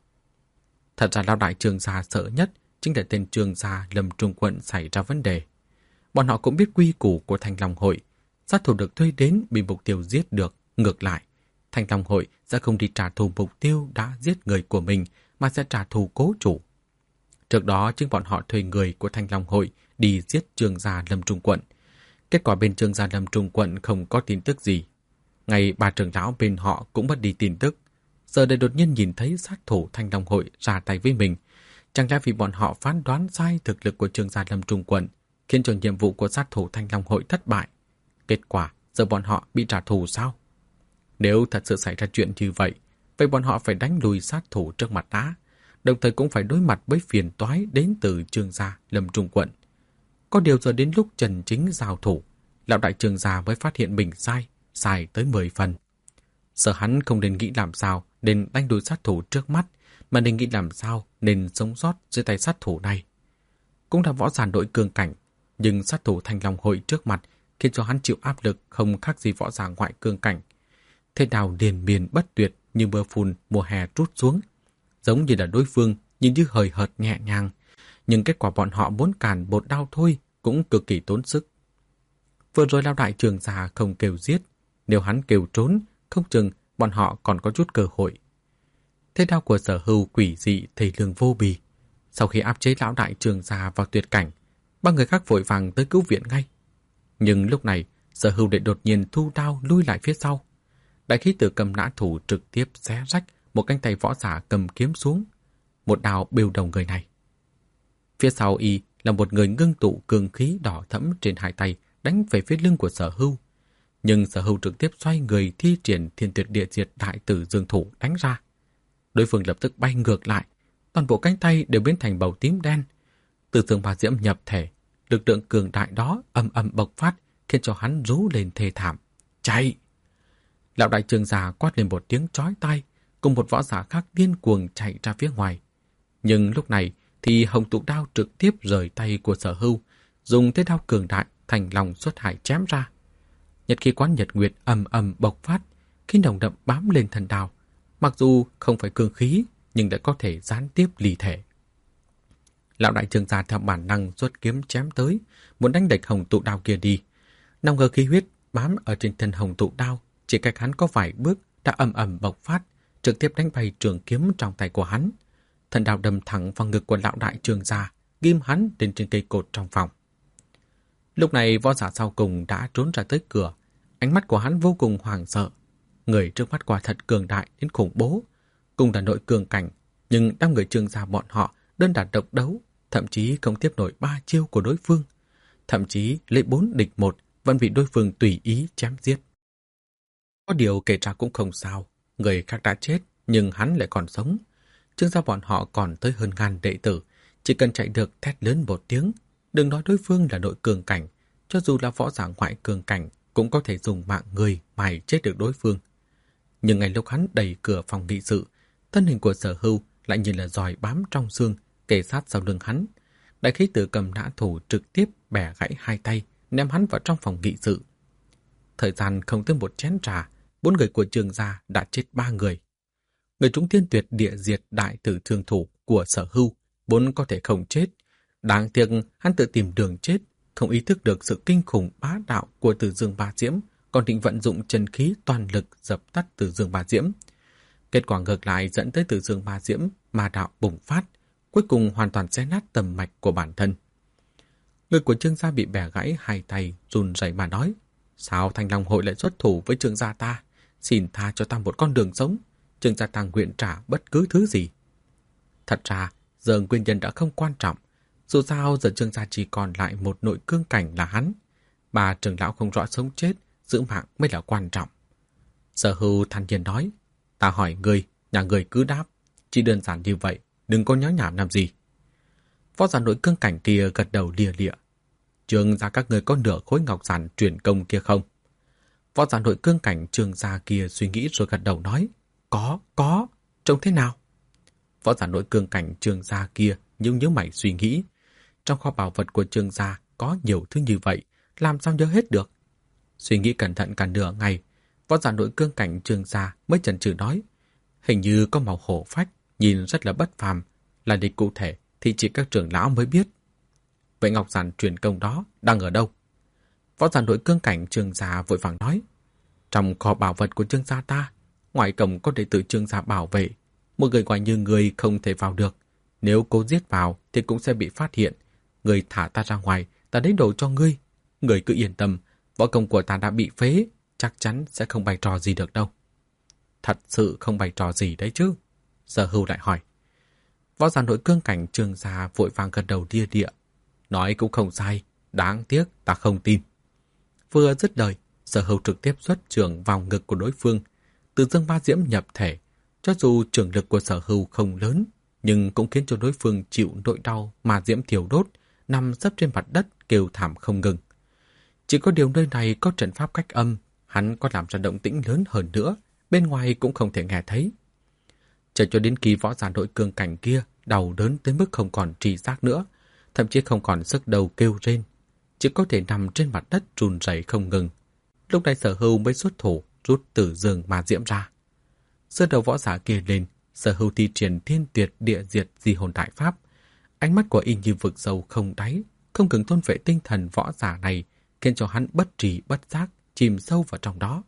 Thật ra lão đại Trương gia sợ nhất chính là tên Trương gia Lâm Trung quận xảy ra vấn đề. Bọn họ cũng biết quy củ của Thanh Long hội, sát thủ được thuê đến bị mục tiêu giết được, ngược lại, Thanh Long hội sẽ không đi trả thù mục tiêu đã giết người của mình mà sẽ trả thù cố chủ. Trước đó chính bọn họ thuê người của Thanh Long hội đi giết Trương gia Lâm Trung quận. Kết quả bên Trương gia Lâm Trung quận không có tin tức gì. Ngay 3 trưởng lão bên họ cũng mất đi tin tức. Giờ đây đột nhiên nhìn thấy sát thủ Thanh Long hội ra tay với mình. Chẳng lẽ vì bọn họ phán đoán sai thực lực của Trương gia Lâm Trung quận, khiến cho nhiệm vụ của sát thủ Thanh Long hội thất bại. Kết quả giờ bọn họ bị trả thù sao? Nếu thật sự xảy ra chuyện như vậy, vậy bọn họ phải đánh lùi sát thủ trước mặt đã, đồng thời cũng phải đối mặt với phiền toái đến từ Trương gia Lâm Trung quận. Có điều giờ đến lúc Trần Chính giao thủ, lão đại Trương gia mới phát hiện mình sai tới 10 phần. Sợ hắn không nên nghĩ làm sao nên đánh đuổi sát thủ trước mắt, mà nên nghĩ làm sao nên sống sót dưới tay sát thủ này. Cũng là võ giả nội cường cảnh, nhưng sát thủ Thanh Long hội trước mặt khiến cho hắn chịu áp lực không khác gì võ giả ngoại cường cảnh. Thế nào liền miên bất tuyệt như mưa phùn mùa hè trút xuống, giống như là đối phương nhìn như hời hợt nhẹ nhàng, nhưng kết quả bọn họ muốn cản một đao thôi cũng cực kỳ tốn sức. Vừa rồi lão đại Trương gia không kêu giết, nếu hắn kêu trốn, không chừng bọn họ còn có chút cơ hội. Thế đao của Sở Hưu quỷ dị thầy lương vô bì. Sau khi áp chế lão đại Trương gia vào tuyệt cảnh, 3 người khác vội vàng tới cứu viện ngay. Nhưng lúc này, Sở Hưu lại đột nhiên thu đao lui lại phía sau. Đại khí tử cầm nã thủ trực tiếp xé rách một cánh tay võ giả cầm kiếm xuống. Một đao bêu đầu người này. Phía sau y là một người ngưng tụ cường khí đỏ thẫm trên 2 tay đánh về phía lưng của Sở Hưu. Nhưng Sở Hưu trực tiếp xoay người thi triển Thiên Tuyệt Địa Diệt Đại Tử Dương thủ đánh ra. Đối phương lập tức bay ngược lại, toàn bộ cánh tay đều biến thành màu tím đen. Từ dương ma diễm nhập thể, lực lượng cường đại đó ầm ầm bộc phát, khiến cho hắn rú lên thê thảm. Chạy! Lão đại Trương gia quát lên một tiếng chói tai, cùng một võ giả khác điên cuồng chạy ra phía ngoài. Nhưng lúc này thì hồng tụ đao trực tiếp rời tay của Sở Hưu, dùng thế đao cường đại thành lòng xuất hải chém ra. Nhật khí quán nhật nguyệt ầm ầm bộc phát, khi nồng đậm bám lên thần đao. Mặc dù không phải cường khí, nhưng lại có thể gián tiếp ly thể. Lão đại Trương gia theo bản năng rút kiếm chém tới, muốn đánh địch hồng tụ đao kia đi. Nào ngờ khí huyết bám ở trên thân hồng tụ đao, chỉ cách hắn có vài bước đã ầm ầm bộc phát, trực tiếp đánh bay trường kiếm trong tay của hắn. Thần đao đâm thẳng vào ngực của lão đại Trương gia, ghim hắn lên trên cây cột trong phòng. Lúc này võ giả sau cùng đã trốn ra tới cửa, ánh mắt của hắn vô cùng hoảng sợ. Người trước mắt quả thật cường đại đến khủng bố, cùng là nội cường cảnh, nhưng đám người Trương gia bọn họ đơn đả độc đấu, thậm chí không tiếp nổi 3 chiêu của đối phương, thậm chí lấy 4 địch 1 vẫn bị đối phương tùy ý chém giết. Có điều kể ra cũng không sao, người khác đã chết nhưng hắn lại còn sống. Trương gia bọn họ còn tới hơn ngàn đệ tử, chỉ cần chạy được thét lớn một tiếng, đừng nói đối phương là nội cường cảnh, cho dù là võ giả ngoại cường cảnh cũng có thể dùng mạng người mài chết được đối phương. Nhưng ngay lúc hắn đẩy cửa phòng nghị sự, thân hình của Sở Hưu lại như là giòi bám trong xương, kề sát sau lưng hắn. Đại khí tử cầm nã thủ trực tiếp bẻ gãy 2 tay, ném hắn vào trong phòng nghị sự. Thời gian không tới một chén trà, 4 người của Trương gia đã chết 3 người. Người chúng tiên tuyệt địa diệt đại tử thương thủ của Sở Hưu vốn có thể không chết. Đáng tiếc hắn tự tìm đường chết, không ý thức được sự kinh khủng bá đạo của Từ Dương Ba Diễm, còn định vận dụng chân khí toàn lực dập tắt Từ Dương Ba Diễm. Kết quả ngược lại dẫn tới Từ Dương Ba Diễm ma đạo bùng phát, cuối cùng hoàn toàn xé nát tầm mạch của bản thân. Người của Trương gia bị bẻ gãy 2 tay, run rẩy mà nói: "Sao Thanh Long hội lại xuất thủ với Trương gia ta? Xin tha cho ta một con đường sống. Trương gia ta nguyện trả bất cứ thứ gì." Thật ra, giờ nguyên nhân đã không quan trọng. Dù sao giờ Trương gia chỉ còn lại một nội cương cảnh là hắn. Bà trưởng lão không rõ sống chết, giữ mạng mới là quan trọng. Sở Hưu thản nhiên nói: "Ta hỏi ngươi, nhà ngươi cứ đáp. Chỉ đơn giản như vậy, đừng có nháo nhảm làm gì." Võ giả nội cương cảnh kia gật đầu lia lịa: "Trương gia các ngươi có nửa khối ngọc giản truyền công kia không?" Võ giả nội cương cảnh Trương gia kia suy nghĩ rồi gật đầu nói: Có, trông thế nào?" Võ giả nội cương cảnh Trương gia kia nhíu mày suy nghĩ. Trong kho bảo vật của Trương gia có nhiều thứ như vậy, làm sao nhớ hết được? Suy nghĩ cẩn thận cả nửa ngày, võ giả nội cương cảnh Trương gia mới chần chừ nói: "Hình như có màu hổ phách, nhìn rất là bất phàm, là địch cụ thể thì chỉ các trưởng lão mới biết." "Vậy ngọc giản truyền công đó đang ở đâu?" Võ giả nội cương cảnh Trương gia vội vàng nói: "Trong kho bảo vật của Trương gia ta, ngoài cổng có đệ tử Trương gia bảo vệ, một người ngoài như người không thể vào được. Nếu cố giết vào thì cũng sẽ bị phát hiện. Người thả ta ra ngoài, ta lấy đồ cho ngươi. Người cứ yên tâm, võ công của ta đã bị phế, chắc chắn sẽ không bày trò gì được đâu." "Thật sự không bày trò gì đấy chứ?" Sở Hưu lại hỏi. Võ giả nội cương cảnh Trương gia vội vàng gật đầu lia lịa: "Nói cũng không sai, đáng tiếc ta không tin." Vừa dứt lời, Sở Hưu trực tiếp xuất trường vào ngực của đối phương. Từ Dương Ba Diễm nhập thể, cho dù trường lực của Sở Hưu không lớn, nhưng cũng khiến cho đối phương chịu nỗi đau mà diễm thiêu đốt, nằm sấp trên mặt đất kêu thảm không ngừng. Chỉ có điều nơi này có trận pháp cách âm, hắn có làm ra động tĩnh lớn hơn nữa, bên ngoài cũng không thể nghe thấy. Chờ cho đến khi võ giả nội cương cảnh kia đau đớn tới mức không còn tri giác nữa, thậm chí không còn sức đầu kêu rên, chỉ có thể nằm trên mặt đất run rẩy không ngừng. Lúc này Sở Hưu mới xuất thủ rút Từ Dương Ma Diễm ra. Giơ đầu võ giả kia lên, Sở Hưu thi triển Thiên Tuyệt Địa Diệt Di Hồn Đại Pháp. Ánh mắt của y như vực sâu không đáy, không ngừng thôn vệ tinh thần võ giả này, khiến cho hắn bất trí bất giác chìm sâu vào trong đó.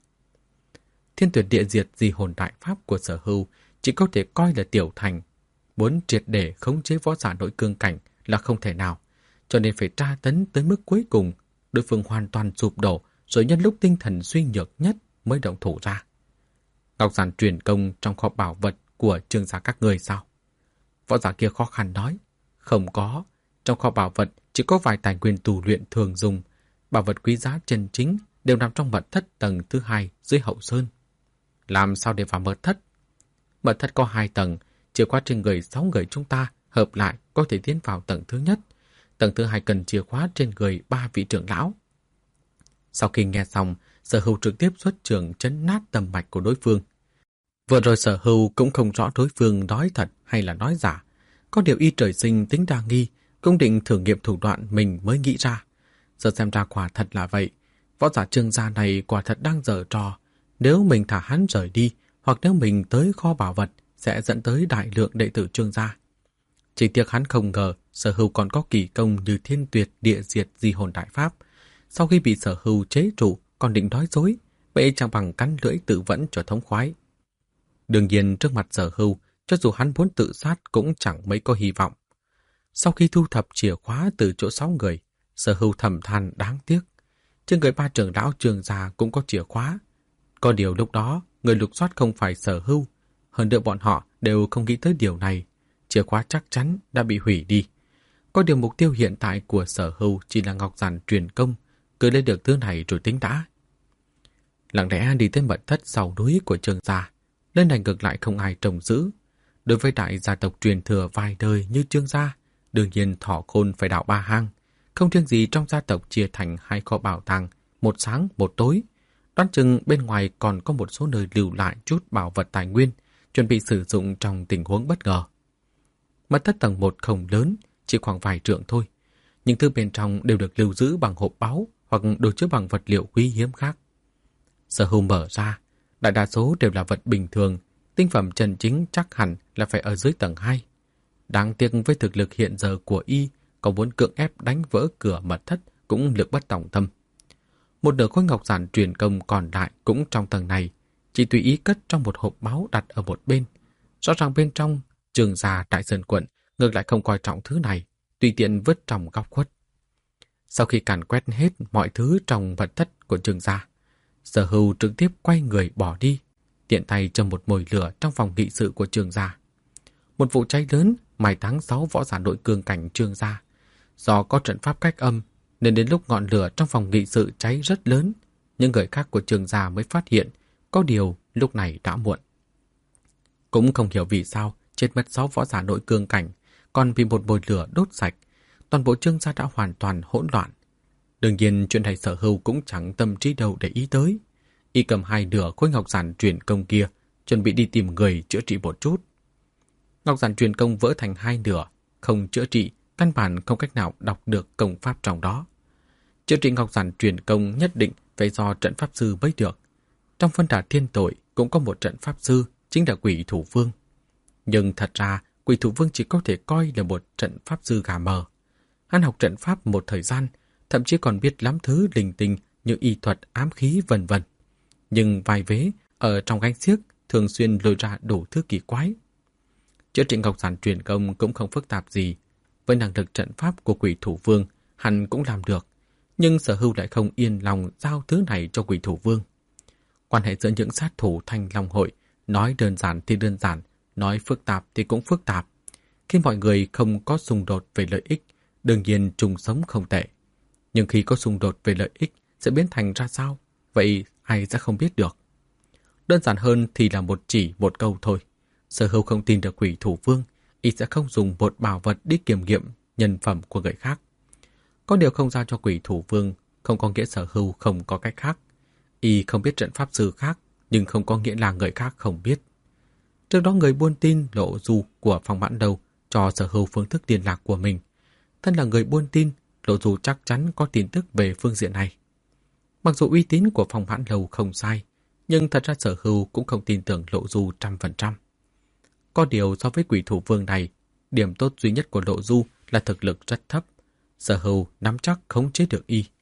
Thiên Tuyệt Địa Diệt Di Hồn Đại Pháp của Sở Hưu chỉ có thể coi là tiểu thành. Muốn triệt để khống chế võ giả nội cương cảnh là không thể nào, cho nên phải tra tấn tới mức cuối cùng, đối phương hoàn toàn sụp đổ, rồi nhân lúc tinh thần suy nhược nhất mới động thủ ra. "Ngọc giản truyền công trong kho bảo vật của Trương gia các ngươi sao?" Võ giả kia khó khăn nói. "Không có, trong kho bảo vật chỉ có vài tài nguyên tu luyện thường dùng, bảo vật quý giá chân chính đều nằm trong mật thất tầng thứ 2 dưới hậu sơn." "Làm sao để vào mật thất?" "Mật thất có 2 tầng, chìa khóa trên người 6 người chúng ta hợp lại có thể tiến vào tầng thứ nhất. Tầng thứ 2 cần chìa khóa trên người 3 vị trưởng lão." Sau khi nghe xong, Sở Hưu trực tiếp xuất trường chấn nát tầm mạch của đối phương. Vừa rồi Sở Hưu cũng không rõ đối phương nói thật hay là nói giả. Có điều y trời sinh tính đa nghi, cũng định thử nghiệm thủ đoạn mình mới nghĩ ra. Giờ xem ra quả thật là vậy. Võ giả Trương gia này quả thật đang giở trò. Nếu mình thả hắn rời đi, hoặc nếu mình tới kho bảo vật, sẽ dẫn tới đại lượng đệ tử Trương gia. Chỉ tiếc hắn không ngờ Sở Hưu còn có kỳ công như thiên tuyệt địa diệt di hồn đại pháp. Sau khi bị Sở Hưu chế trụ còn định nói dối, vậy chẳng bằng cắn lưỡi tự vẫn cho thống khoái. Đương nhiên trước mặt Sở Hưu, cho dù hắn muốn tự sát cũng chẳng mấy có hy vọng. Sau khi thu thập chìa khóa từ chỗ 6 người, Sở Hưu thầm than đáng tiếc. Trên người 3 trưởng lão Trương gia cũng có chìa khóa. Có điều lúc đó, người lục soát không phải Sở Hưu. Hơn nữa bọn họ đều không nghĩ tới điều này. Chìa khóa chắc chắn đã bị hủy đi. Có điều mục tiêu hiện tại của Sở Hưu chỉ là ngọc giản truyền công, cứ lấy được thứ này rồi tính đã. Lặng lẽ đi tới mật thất sau núi của Trương gia, lên này ngược lại không ai trông giữ. Đối với đại gia tộc truyền thừa vài đời như Trương gia, đương nhiên Thỏ Khôn phải đào 3 hang. Không riêng gì trong gia tộc chia thành 2 kho bảo tàng, một sáng một tối. Đoán chừng bên ngoài còn có một số nơi lưu lại chút bảo vật tài nguyên, chuẩn bị sử dụng trong tình huống bất ngờ. Mật thất tầng 1 không lớn, chỉ khoảng vài trượng thôi. Những thứ bên trong đều được lưu giữ bằng hộp báu hoặc đồ chứa bằng vật liệu quý hiếm khác. Sở Hưu mở ra, đại đa số đều là vật bình thường, tinh phẩm chân chính chắc hẳn là phải ở dưới tầng 2. Đáng tiếc với thực lực hiện giờ của y, có muốn cưỡng ép đánh vỡ cửa mật thất cũng lực bất tòng tâm. Một nửa khối ngọc giản truyền công còn lại cũng trong tầng này, chỉ tùy ý cất trong một hộp báu đặt ở một bên. Rõ ràng bên trong, Trương gia Đại Sơn quận ngược lại không coi trọng thứ này, tùy tiện vứt trong góc khuất. Sau khi càn quét hết mọi thứ trong mật thất của Trương gia, Sở Hưu trực tiếp quay người bỏ đi, tiện tay châm một mồi lửa trong phòng nghị sự của Trương gia. Một vụ cháy lớn mai táng 6 võ giả nội cương cảnh Trương gia. Do có trận pháp cách âm, nên đến lúc ngọn lửa trong phòng nghị sự cháy rất lớn, những người khác của Trương gia mới phát hiện, có điều lúc này đã muộn. Cũng không hiểu vì sao chết mất 6 võ giả nội cương cảnh, còn vì một mồi lửa đốt sạch, toàn bộ Trương gia đã hoàn toàn hỗn loạn. Đương nhiên chuyện này Sở Hưu cũng chẳng tâm trí đâu để ý tới. Y cầm 2 nửa khối ngọc giản truyền công kia, chuẩn bị đi tìm người chữa trị một chút. Ngọc giản truyền công vỡ thành 2 nửa, không chữa trị, căn bản không cách nào đọc được công pháp trong đó. Chữa trị ngọc giản truyền công nhất định phải do trận pháp sư mới được. Trong phân đà thiên tội cũng có một trận pháp sư, chính là Quỷ Thủ Vương. Nhưng thật ra, Quỷ Thủ Vương chỉ có thể coi là một trận pháp sư gà mờ. Hắn học trận pháp một thời gian, thậm chí còn biết lắm thứ linh tinh như y thuật, ám khí vân vân. Nhưng vài vế ở trong gánh xiếc thường xuyên lôi ra đủ thứ kỳ quái. Chữa trị ngọc giản truyền công cũng không phức tạp gì. Với năng lực trận pháp của Quỷ Thủ Vương, hắn cũng làm được. Nhưng Sở Hưu lại không yên lòng giao thứ này cho Quỷ Thủ Vương. Quan hệ giữa những sát thủ Thanh Long hội, nói đơn giản thì đơn giản, nói phức tạp thì cũng phức tạp. Khi mọi người không có xung đột về lợi ích, đương nhiên chung sống không tệ. Nhưng khi có xung đột về lợi ích sẽ biến thành ra sao? Vậy ai sẽ không biết được. Đơn giản hơn thì là một chỉ một câu thôi. Sở Hưu không tin được Quỷ Thủ Vương, y sẽ không dùng một bảo vật đi kiểm nghiệm nhân phẩm của người khác. Có điều không giao cho Quỷ Thủ Vương không có nghĩa Sở Hưu không có cách khác. Y không biết trận pháp sư khác, nhưng không có nghĩa là người khác không biết. Trước đó người buôn tin Lộ Du của Phong Mãn Lâu cho Sở Hưu phương thức liên lạc của mình. Thân là người buôn tin, Lộ Du chắc chắn có tin tức về phương diện này. Mặc dù uy tín của Phong Mãn Lâu không sai, nhưng thật ra Sở Hưu cũng không tin tưởng Lộ Du 100%. Có điều so với Quỷ Thủ Vương này, điểm tốt duy nhất của Lộ Du là thực lực rất thấp. Sở Hưu nắm chắc khống chế được y.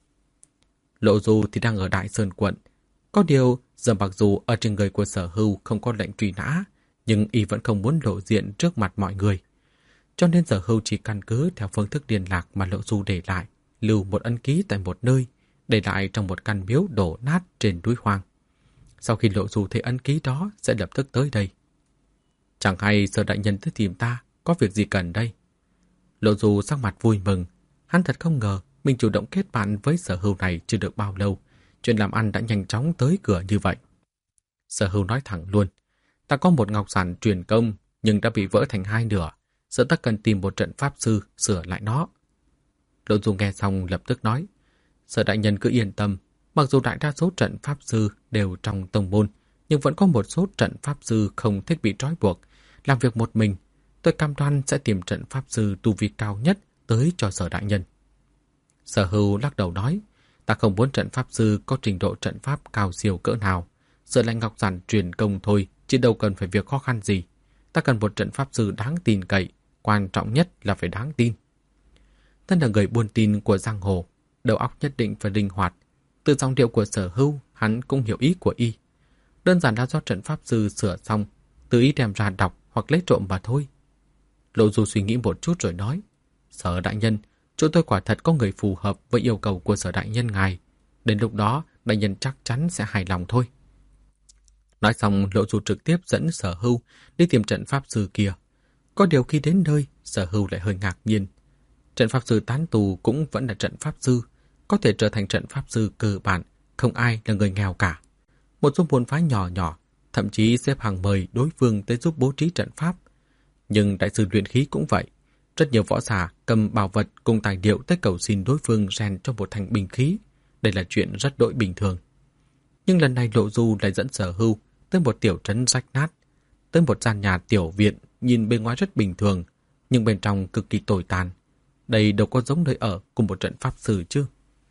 Lộ Du thì đang ở Đại Sơn quận. Có điều giờ mặc dù ở trên người của Sở Hưu không có lệnh truy nã, nhưng y vẫn không muốn lộ diện trước mặt mọi người. Cho nên Sở Hưu chỉ căn cứ theo phương thức liên lạc mà Lộ Du để lại, lưu một ấn ký tại một nơi, để lại trong một căn miếu đổ nát trên núi hoang. Sau khi Lộ Du thấy ấn ký đó sẽ lập tức tới đây. Chẳng hay Sở đại nhân tới tìm ta, có việc gì cần đây? Lộ Du sắc mặt vui mừng, hắn thật không ngờ mình chủ động kết bạn với Sở Hưu này chưa được bao lâu, chuyện làm ăn đã nhanh chóng tới cửa như vậy. Sở Hưu nói thẳng luôn, ta có một ngọc giản truyền công nhưng đã bị vỡ thành 2 nửa, giờ ta cần tìm một trận pháp sư sửa lại nó. Lộ Du nghe xong lập tức nói, Sở đại nhân cứ yên tâm, mặc dù đại đa số trận pháp sư đều trong tông môn, nhưng vẫn có một số trận pháp sư không thích bị trói buộc, làm việc một mình. Tôi cam đoan sẽ tìm trận pháp sư tu vi cao nhất tới cho Sở đại nhân. Sở Hưu lắc đầu nói, ta không muốn trận pháp sư có trình độ trận pháp cao siêu cỡ nào. Giờ lại ngọc giản truyền công thôi, chứ đâu cần phải việc khó khăn gì. Ta cần một trận pháp sư đáng tin cậy, quan trọng nhất là phải đáng tin. Thân là người buôn tin của giang hồ, đầu óc nhất định phải linh hoạt. Từ dòng điệu của Sở Hưu, hắn cũng hiểu ý của y. Đơn giản là do trận pháp sư sửa xong, tự ý đem ra đọc hoặc lấy trộm mà thôi. Lộ Du suy nghĩ một chút rồi nói, Sở đại nhân, chỗ tôi quả thật có người phù hợp với yêu cầu của Sở đại nhân ngài. Đến lúc đó, đại nhân chắc chắn sẽ hài lòng thôi. Nói xong, Lộ Du trực tiếp dẫn Sở Hưu đi tìm trận pháp sư kia. Có điều khi đến nơi, Sở Hưu lại hơi ngạc nhiên. Trận pháp sư tán tù cũng vẫn là trận pháp sư, có thể trở thành trận pháp sư cơ bản, không ai là người nghèo cả. Một số môn phái nhỏ nhỏ, thậm chí xếp hàng mời đối phương tới giúp bố trí trận pháp. Nhưng đại sư luyện khí cũng vậy. Rất nhiều võ giả cầm bảo vật cùng tài liệu tới cầu xin đối phương rèn cho một thành binh khí. Đây là chuyện rất đỗi bình thường. Nhưng lần này Lộ Du lại dẫn Sở Hưu tới một tiểu trấn rách nát, tới một gian nhà tiểu viện nhìn bên ngoài rất bình thường, nhưng bên trong cực kỳ tồi tàn. Đây đâu có giống nơi ở của một trận pháp sư chứ.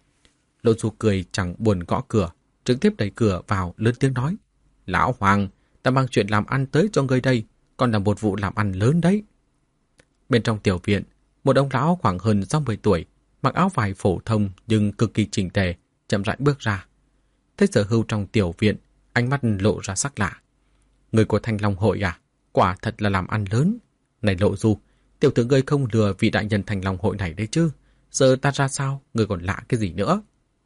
Lộ Du cười chẳng buồn gõ cửa, trực tiếp đẩy cửa vào lớn tiếng nói, Lão Hoàng, ta mang chuyện làm ăn tới cho ngươi đây, còn là một vụ làm ăn lớn đấy. Bên trong tiểu viện, một ông lão khoảng hơn 60 tuổi, mặc áo vải phổ thông nhưng cực kỳ chỉnh tề, chậm rãi bước ra. Thấy Sở Hưu trong tiểu viện, ánh mắt lộ ra sắc lạ. Người của Thanh Long hội à? Quả thật là làm ăn lớn. Này Lộ Du, tiểu tử ngươi không lừa vị đại nhân Thanh Long hội này đấy chứ. Giờ ta ra sao, ngươi còn lạ cái gì nữa?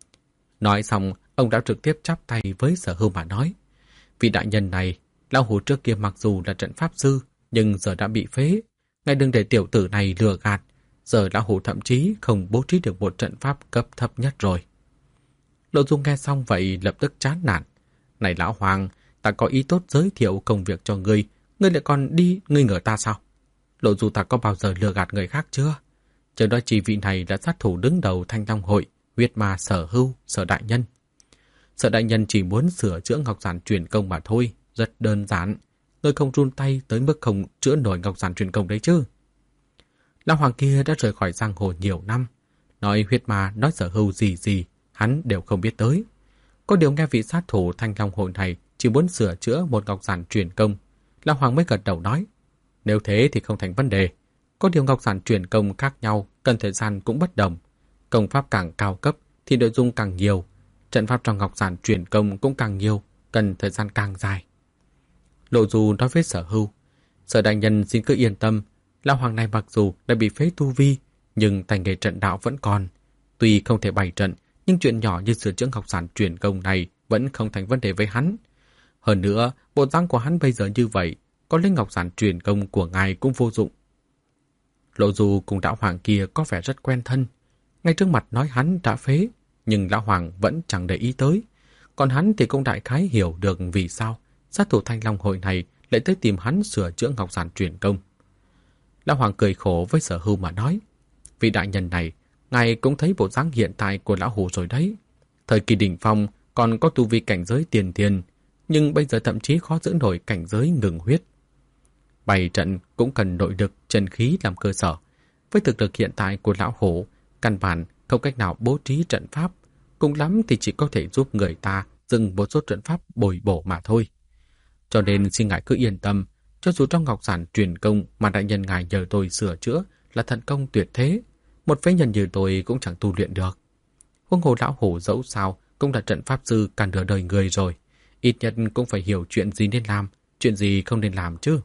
Nói xong, ông đã trực tiếp chắp tay với Sở Hưu mà nói. Vị đại nhân này, lão hủ trước kia mặc dù là trận pháp sư, nhưng giờ đã bị phế. Ngài đừng để tiểu tử này lừa gạt. Giờ lão hủ thậm chí không bố trí được một trận pháp cấp thấp nhất rồi. Lộ Du nghe xong vậy lập tức chán nản. Này lão Hoàng, ta có ý tốt giới thiệu công việc cho ngươi, ngươi lại còn đi nghi ngờ ta sao? Lộ Du ta có bao giờ lừa gạt người khác chưa? Chờ đó chỉ vị này là sát thủ đứng đầu Thanh Long hội, huyết ma Sở Hưu, Sở đại nhân. Sở đại nhân chỉ muốn sửa chữa ngọc giản truyền công mà thôi, rất đơn giản. Ngươi không run tay tới mức không chữa nổi ngọc giản truyền công đấy chứ. Lão Hoàng kia đã rời khỏi giang hồ nhiều năm, nói huyết ma, nói Sở Hưu gì hắn đều không biết tới. Có điều nghe vị sát thủ Thanh Long hội này chỉ muốn sửa chữa một ngọc giản truyền công, Lão Hoàng mới gật đầu nói, nếu thế thì không thành vấn đề. Có điều ngọc giản truyền công khác nhau, cần thời gian cũng bất đồng. Công pháp càng cao cấp thì nội dung càng nhiều, trận pháp trong ngọc giản truyền công cũng càng nhiều, cần thời gian càng dài. Lộ Du nói với Sở Hưu, Sở đại nhân xin cứ yên tâm, Lão Hoàng này mặc dù đã bị phế tu vi, nhưng tay nghề trận đạo vẫn còn. Tuy không thể bày trận, nhưng chuyện nhỏ như sửa chữa ngọc giản truyền công này vẫn không thành vấn đề với hắn. Hơn nữa, bộ dáng của hắn bây giờ như vậy, có lấy ngọc giản truyền công của ngài cũng vô dụng. Lộ Du cùng Lão Hoàng kia có vẻ rất quen thân. Ngay trước mặt nói hắn đã phế, nhưng Lão Hoàng vẫn chẳng để ý tới. Còn hắn thì cũng đại khái hiểu được vì sao sát thủ Thanh Long hội này lại tới tìm hắn sửa chữa ngọc giản truyền công. Lão Hoàng cười khổ với Sở Hưu mà nói, vị đại nhân này, ngài cũng thấy bộ dáng hiện tại của lão hủ rồi đấy. Thời kỳ đỉnh phong còn có tu vi cảnh giới tiền thiên, nhưng bây giờ thậm chí khó giữ nổi cảnh giới ngừng huyết. Bày trận cũng cần nội lực chân khí làm cơ sở. Với thực lực hiện tại của lão hủ, căn bản không cách nào bố trí trận pháp, cùng lắm thì chỉ có thể giúp người ta dừng một số trận pháp bồi bổ mà thôi. Cho nên xin ngài cứ yên tâm, cho dù trong ngọc giản truyền công mà đại nhân ngài nhờ tôi sửa chữa là thần công tuyệt thế, một phế nhân như tôi cũng chẳng tu luyện được. Huống hồ lão hủ dẫu sao cũng là trận pháp sư cả nửa đời người rồi, ít nhất cũng phải hiểu chuyện gì nên làm, chuyện gì không nên làm chứ.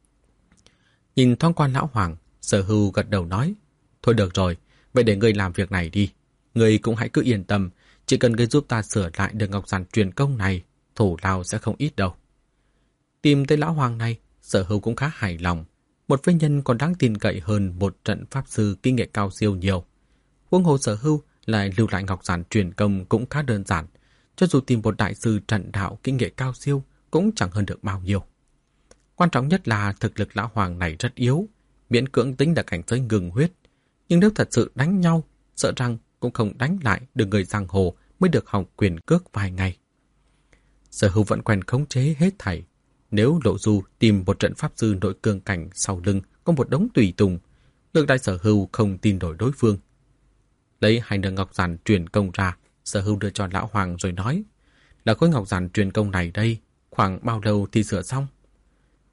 Nhìn thoáng qua Lão Hoàng, Sở Hưu gật đầu nói, thôi được rồi, vậy để ngươi làm việc này đi. Ngươi cũng hãy cứ yên tâm, chỉ cần ngươi giúp ta sửa lại được ngọc giản truyền công này, thủ lao sẽ không ít đâu. Tìm tới Lão Hoàng này, Sở Hưu cũng khá hài lòng. Một phế nhân còn đáng tin cậy hơn một trận pháp sư kinh nghiệm cao siêu nhiều. Huống hồ Sở Hưu lại lưu lại ngọc giản truyền công cũng khá đơn giản. Cho dù tìm một đại sư trận đạo kinh nghiệm cao siêu cũng chẳng hơn được bao nhiêu. Quan trọng nhất là thực lực Lão Hoàng này rất yếu, miễn cưỡng tính là cảnh giới ngừng huyết. Nhưng nếu thật sự đánh nhau, sợ rằng cũng không đánh lại được người giang hồ mới được học quyền cước vài ngày. Sở Hưu vẫn quen khống chế hết thảy. Nếu Lộ Du tìm một trận pháp sư nội cương cảnh sau lưng có một đống tùy tùng, ngược lại Sở Hưu không tin đổi đối phương. Lấy hai nửa ngọc giản truyền công ra, Sở Hưu đưa cho Lão Hoàng rồi nói, là khối ngọc giản truyền công này đây, khoảng bao lâu thì sửa xong?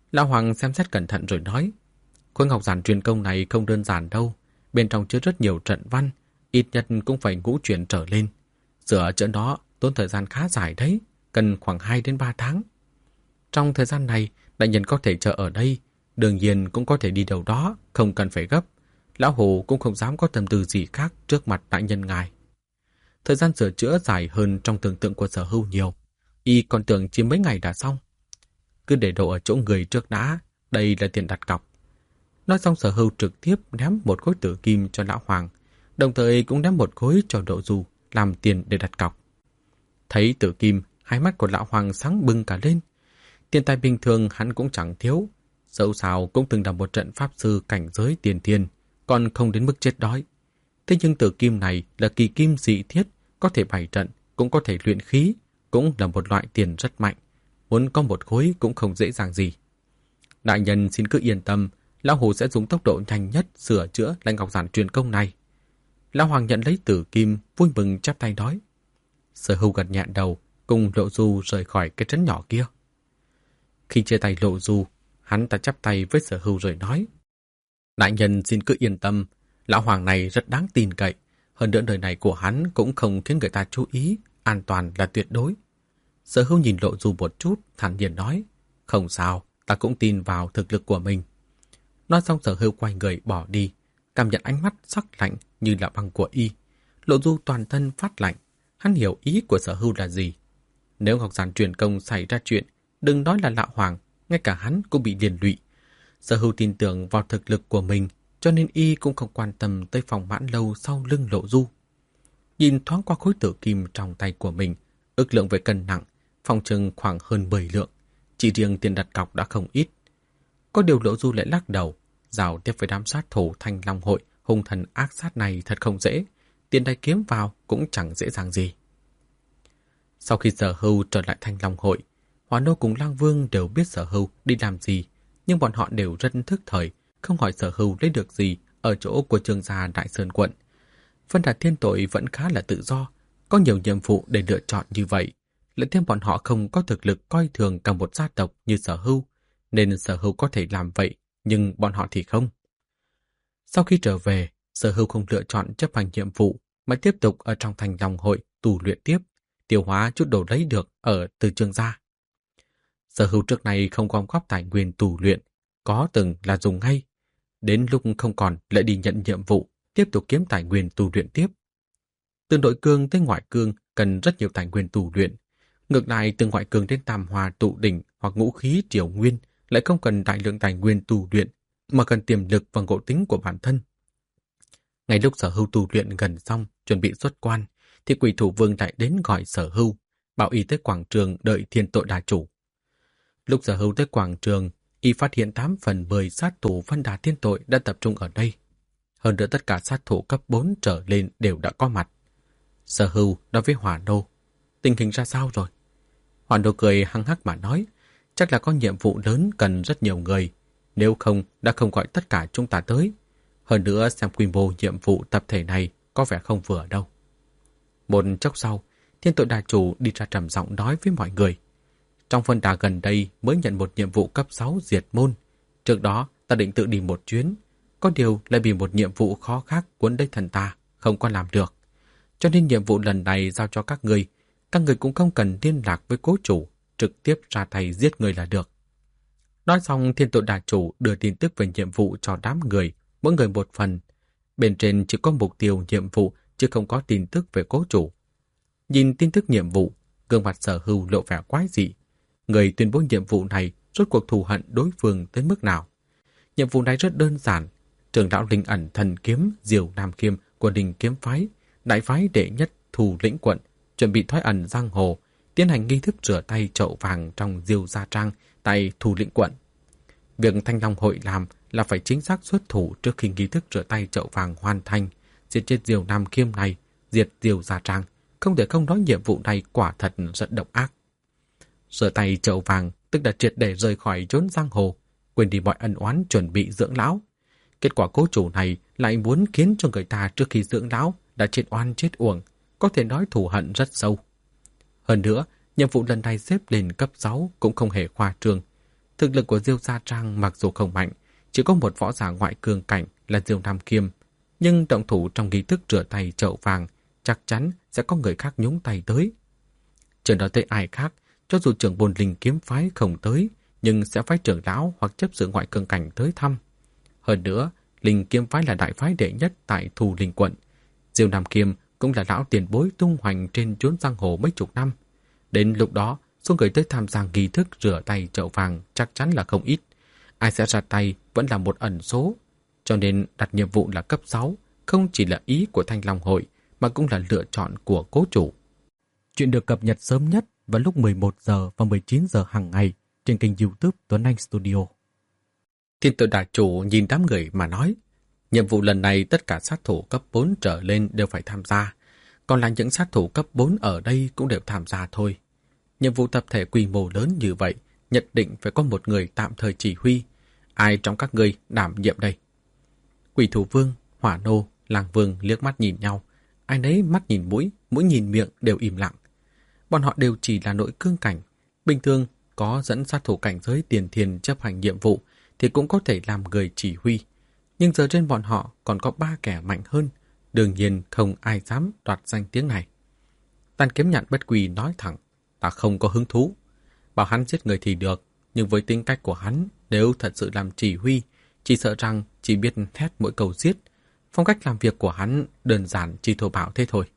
Lão Hoàng xem xét cẩn thận rồi nói, khối ngọc giản truyền công này không đơn giản đâu, bên trong chứa rất nhiều trận văn, ít nhất cũng phải ngũ truyền trở lên. Sửa chữa đó tốn thời gian khá dài đấy, cần khoảng 2 đến 3 tháng. Trong thời gian này, đại nhân có thể chờ ở đây, đương nhiên cũng có thể đi đâu đó, không cần phải gấp. Lão Hồ cũng không dám có tâm tư gì khác trước mặt đại nhân ngài. Thời gian sửa chữa dài hơn trong tưởng tượng của Sở Hưu nhiều. Y còn tưởng chỉ mấy ngày đã xong. Cứ để đồ ở chỗ người trước đã, đây là tiền đặt cọc. Nói xong Sở Hưu trực tiếp ném một khối tử kim cho Lão Hoàng, đồng thời cũng ném một khối cho Độ Du làm tiền để đặt cọc. Thấy tử kim, hai mắt của Lão Hoàng sáng bừng cả lên. Tiền tài bình thường hắn cũng chẳng thiếu, dẫu sao cũng từng là một trận pháp sư cảnh giới tiền thiên, còn không đến mức chết đói. Thế nhưng tử kim này là kỳ kim dị thiết, có thể bày trận, cũng có thể luyện khí, cũng là một loại tiền rất mạnh. Muốn có một khối cũng không dễ dàng gì. Đại nhân xin cứ yên tâm, Lão Hồ sẽ dùng tốc độ nhanh nhất sửa chữa lại ngọc giản truyền công này. Lão Hoàng nhận lấy tử kim, vui mừng chắp tay nói. Sở Hưu gật nhẹ đầu, cùng Lộ Du rời khỏi cái trấn nhỏ kia. Khi chia tay Lộ Du, hắn ta chắp tay với Sở Hưu rồi nói. Đại nhân xin cứ yên tâm, Lão Hoàng này rất đáng tin cậy. Hơn nữa đời này của hắn cũng không khiến người ta chú ý, an toàn là tuyệt đối. Sở Hưu nhìn Lộ Du một chút, thản nhiên nói. Không sao, ta cũng tin vào thực lực của mình. Nói xong Sở Hưu quay người bỏ đi, cảm nhận ánh mắt sắc lạnh như là băng của y. Lộ Du toàn thân phát lạnh, hắn hiểu ý của Sở Hưu là gì. Nếu ngọc giản truyền công xảy ra chuyện, đừng nói là Lão Hoàng, ngay cả hắn cũng bị liên lụy. Sở Hưu tin tưởng vào thực lực của mình, cho nên y cũng không quan tâm tới phòng mãn lâu sau lưng Lộ Du. Nhìn thoáng qua khối tử kim trong tay của mình, ước lượng về cân nặng, phòng chừng khoảng hơn 10 lượng. Chỉ riêng tiền đặt cọc đã không ít. Có điều Lộ Du lại lắc đầu, giao tiếp với đám sát thủ Thanh Long Hội hung thần ác sát này thật không dễ, tiền đai kiếm vào cũng chẳng dễ dàng gì. Sau khi Sở Hưu trở lại Thanh Long Hội, Hỏa Nô cùng Lang Vương đều biết Sở Hưu đi làm gì, nhưng bọn họ đều rất thức thời, không hỏi Sở Hưu lấy được gì ở chỗ của Trương gia Đại Sơn quận. Vân Đạt Thiên Tội vẫn khá là tự do, có nhiều nhiệm vụ để lựa chọn như vậy, lại thêm bọn họ không có thực lực coi thường cả một gia tộc như Sở Hưu, nên Sở Hưu có thể làm vậy, nhưng bọn họ thì không. Sau khi trở về, Sở Hưu không lựa chọn chấp hành nhiệm vụ, mà tiếp tục ở trong Thanh Long Hội tu luyện tiếp, tiêu hóa chút đồ lấy được ở từ Trương gia. Sở Hưu trước này không gom góp tài nguyên tu luyện, có từng là dùng ngay. Đến lúc không còn lại đi nhận nhiệm vụ, tiếp tục kiếm tài nguyên tu luyện tiếp. Từ nội cương tới ngoại cương cần rất nhiều tài nguyên tu luyện. Ngược lại, từ ngoại cương đến tam hòa tụ đỉnh hoặc ngũ khí triều nguyên lại không cần đại lượng tài nguyên tu luyện, mà cần tiềm lực và ngộ tính của bản thân. Ngay lúc Sở Hưu tu luyện gần xong, chuẩn bị xuất quan, thì Quỷ Thủ Vương lại đến gọi Sở Hưu, bảo y tới quảng trường đợi Thiên Tội Đà Chủ. Lúc Sở Hưu tới quảng trường, y phát hiện 8 phần 10 sát thủ Vân Đà Thiên Tội đã tập trung ở đây. Hơn nữa tất cả sát thủ cấp 4 trở lên đều đã có mặt. Sở Hưu nói với Hỏa Nô, tình hình ra sao rồi? Hỏa Nô cười hăng hắc mà nói, chắc là có nhiệm vụ lớn cần rất nhiều người, nếu không đã không gọi tất cả chúng ta tới. Hơn nữa xem quy mô nhiệm vụ tập thể này có vẻ không vừa đâu. Một chốc sau, Thiên Tội Đà Chủ đi ra trầm giọng nói với mọi người. Trong Vân Đà gần đây mới nhận một nhiệm vụ cấp 6 diệt môn. Trước đó ta định tự đi một chuyến, có điều lại bị một nhiệm vụ khó khác cuốn lấy thần ta, không có làm được. Cho nên nhiệm vụ lần này giao cho các người cũng không cần liên lạc với cố chủ, trực tiếp ra tay giết người là được. Nói xong, Thiên Tội Đà Chủ đưa tin tức về nhiệm vụ cho đám người, mỗi người một phần. Bên trên chỉ có mục tiêu nhiệm vụ, chứ không có tin tức về cố chủ. Nhìn tin tức nhiệm vụ, gương mặt Sở Hưu lộ vẻ quái dị. Người tuyên bố nhiệm vụ này rốt cuộc thù hận đối phương tới mức nào? Nhiệm vụ này rất đơn giản. Trưởng lão linh ẩn thần kiếm Diều Nam Khiêm của Đình Kiếm Phái, đại phái đệ nhất Thủ Lĩnh quận, chuẩn bị thoái ẩn giang hồ, tiến hành nghi thức rửa tay chậu vàng trong Diều Gia Trang tại Thủ Lĩnh quận. Việc Thanh Long Hội làm là phải chính xác xuất thủ trước khi nghi thức rửa tay chậu vàng hoàn thành, diệt chết Diều Nam Khiêm này, diệt Diều Gia Trang. Không thể không nói nhiệm vụ này quả thật rất độc ác. Rửa tay chậu vàng tức là triệt để rời khỏi chốn giang hồ, quên đi mọi ân oán chuẩn bị dưỡng lão. Kết quả cố chủ này lại muốn khiến cho người ta trước khi dưỡng lão đã chết oan chết uổng, có thể nói thù hận rất sâu. Hơn nữa, nhiệm vụ lần này xếp lên cấp 6 cũng không hề khoa trương. Thực lực của Diêu Gia Trang mặc dù không mạnh, chỉ có một võ giả ngoại cường cảnh là Diêu Nam Kiêm, nhưng động thủ trong nghi thức rửa tay chậu vàng chắc chắn sẽ có người khác nhúng tay tới. Chưa nói tới ai khác, cho dù trưởng môn Linh Kiếm phái không tới, nhưng sẽ phái trưởng lão hoặc chấp sự ngoại cường cảnh tới thăm. Hơn nữa, Linh Kiếm phái là đại phái đệ nhất tại Thù Linh quận. Diêu Nam Kiêm cũng là lão tiền bối tung hoành trên chốn giang hồ mấy chục năm. Đến lúc đó, số người tới tham gia nghi thức rửa tay chậu vàng chắc chắn là không ít. Ai sẽ ra tay vẫn là một ẩn số. Cho nên đặt nhiệm vụ là cấp 6, không chỉ là ý của Thanh Long Hội, mà cũng là lựa chọn của cố chủ. Chuyện được cập nhật sớm nhất vào lúc 11 giờ và 19 giờ hàng ngày trên kênh YouTube Tuấn Anh Studio. Thiên Tự Đà Chủ nhìn đám người mà nói, nhiệm vụ lần này tất cả sát thủ cấp 4 trở lên đều phải tham gia, còn là những sát thủ cấp 4 ở đây cũng đều tham gia thôi. Nhiệm vụ tập thể quy mô lớn như vậy, nhất định phải có một người tạm thời chỉ huy. Ai trong các ngươi đảm nhiệm đây? Quỷ Thủ Vương, Hỏa Nô, Lang Vương liếc mắt nhìn nhau, ai nấy mắt nhìn mũi, mũi nhìn miệng đều im lặng. Bọn họ đều chỉ là nội cương cảnh. Bình thường có dẫn sát thủ cảnh giới tiền thiền chấp hành nhiệm vụ thì cũng có thể làm người chỉ huy. Nhưng giờ trên bọn họ còn có 3 kẻ mạnh hơn, đương nhiên không ai dám đoạt danh tiếng này. Tàn Kiếm Nhạn bất quỳ nói thẳng, ta không có hứng thú. Bảo hắn giết người thì được, nhưng với tính cách của hắn, nếu thật sự làm chỉ huy, chỉ sợ rằng chỉ biết thét mỗi câu giết. Phong cách làm việc của hắn đơn giản chỉ thô bạo thế thôi.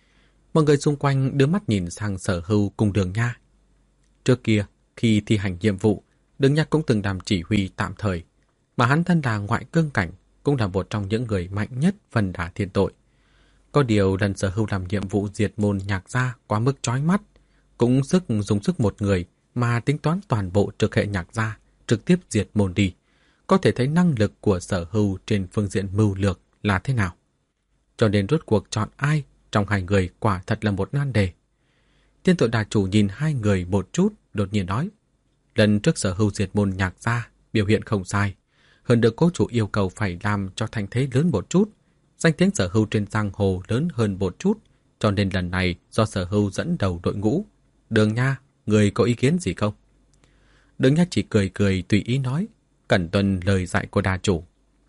Mọi người xung quanh đưa mắt nhìn sang Sở Hưu cùng Đường Nha. Trước kia, khi thi hành nhiệm vụ, Đường Nha cũng từng làm chỉ huy tạm thời, mà hắn thân là ngoại cương cảnh, cũng là một trong những người mạnh nhất phần đả thiên tội. Có điều lần Sở Hưu làm nhiệm vụ diệt môn Nhạc gia quá mức chói mắt, cũng dùng sức một người mà tính toán toàn bộ trực hệ Nhạc gia, trực tiếp diệt môn đi. Có thể thấy năng lực của Sở Hưu trên phương diện mưu lược là thế nào. Cho nên rốt cuộc chọn ai trong hai người quả thật là một nan đề. Thiên Tội Đà Chủ nhìn hai người một chút, đột nhiên nói, lần trước Sở Hưu diệt môn Nhạc gia biểu hiện không sai, hơn được cố chủ yêu cầu phải làm cho thành thế lớn một chút, danh tiếng Sở Hưu trên giang hồ lớn hơn một chút, cho nên lần này do Sở Hưu dẫn đầu đội ngũ. Đường Nha, người có ý kiến gì không? Đường Nha chỉ cười cười tùy ý nói, cần tuân lời dạy của Đà Chủ.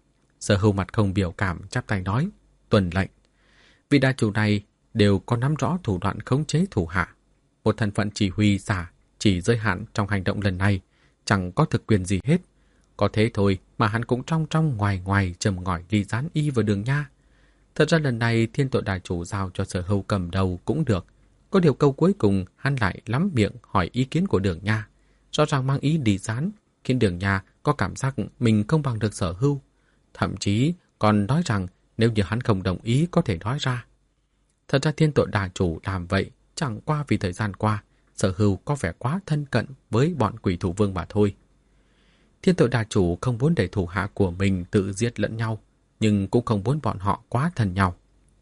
Sở Hưu mặt không biểu cảm chắp tay nói, tuân lệnh. Vị Đà Chủ này đều có nắm rõ thủ đoạn khống chế thủ hạ. Một thân phận chỉ huy giả chỉ giới hạn trong hành động lần này, chẳng có thực quyền gì hết. Có thế thôi mà hắn cũng trong ngoài ngoài châm ngòi ghi dán y vào Đường Nha. Thật ra lần này Thiên Tội Đà Chủ giao cho Sở Hưu cầm đầu cũng được. Có điều câu cuối cùng hắn lại lắm miệng hỏi ý kiến của Đường Nha, rõ ràng mang ý đi dán, khiến Đường Nha có cảm giác mình không bằng được Sở Hưu. Thậm chí còn nói rằng nếu như hắn không đồng ý có thể nói ra. Thật ra Thiên Tội Đà Chủ làm vậy chẳng qua vì thời gian qua Sở Hưu có vẻ quá thân cận với bọn Quỷ Thủ Vương mà thôi. Thiên Tội Đà Chủ không muốn để thủ hạ của mình tự giết lẫn nhau, nhưng cũng không muốn bọn họ quá thân nhau.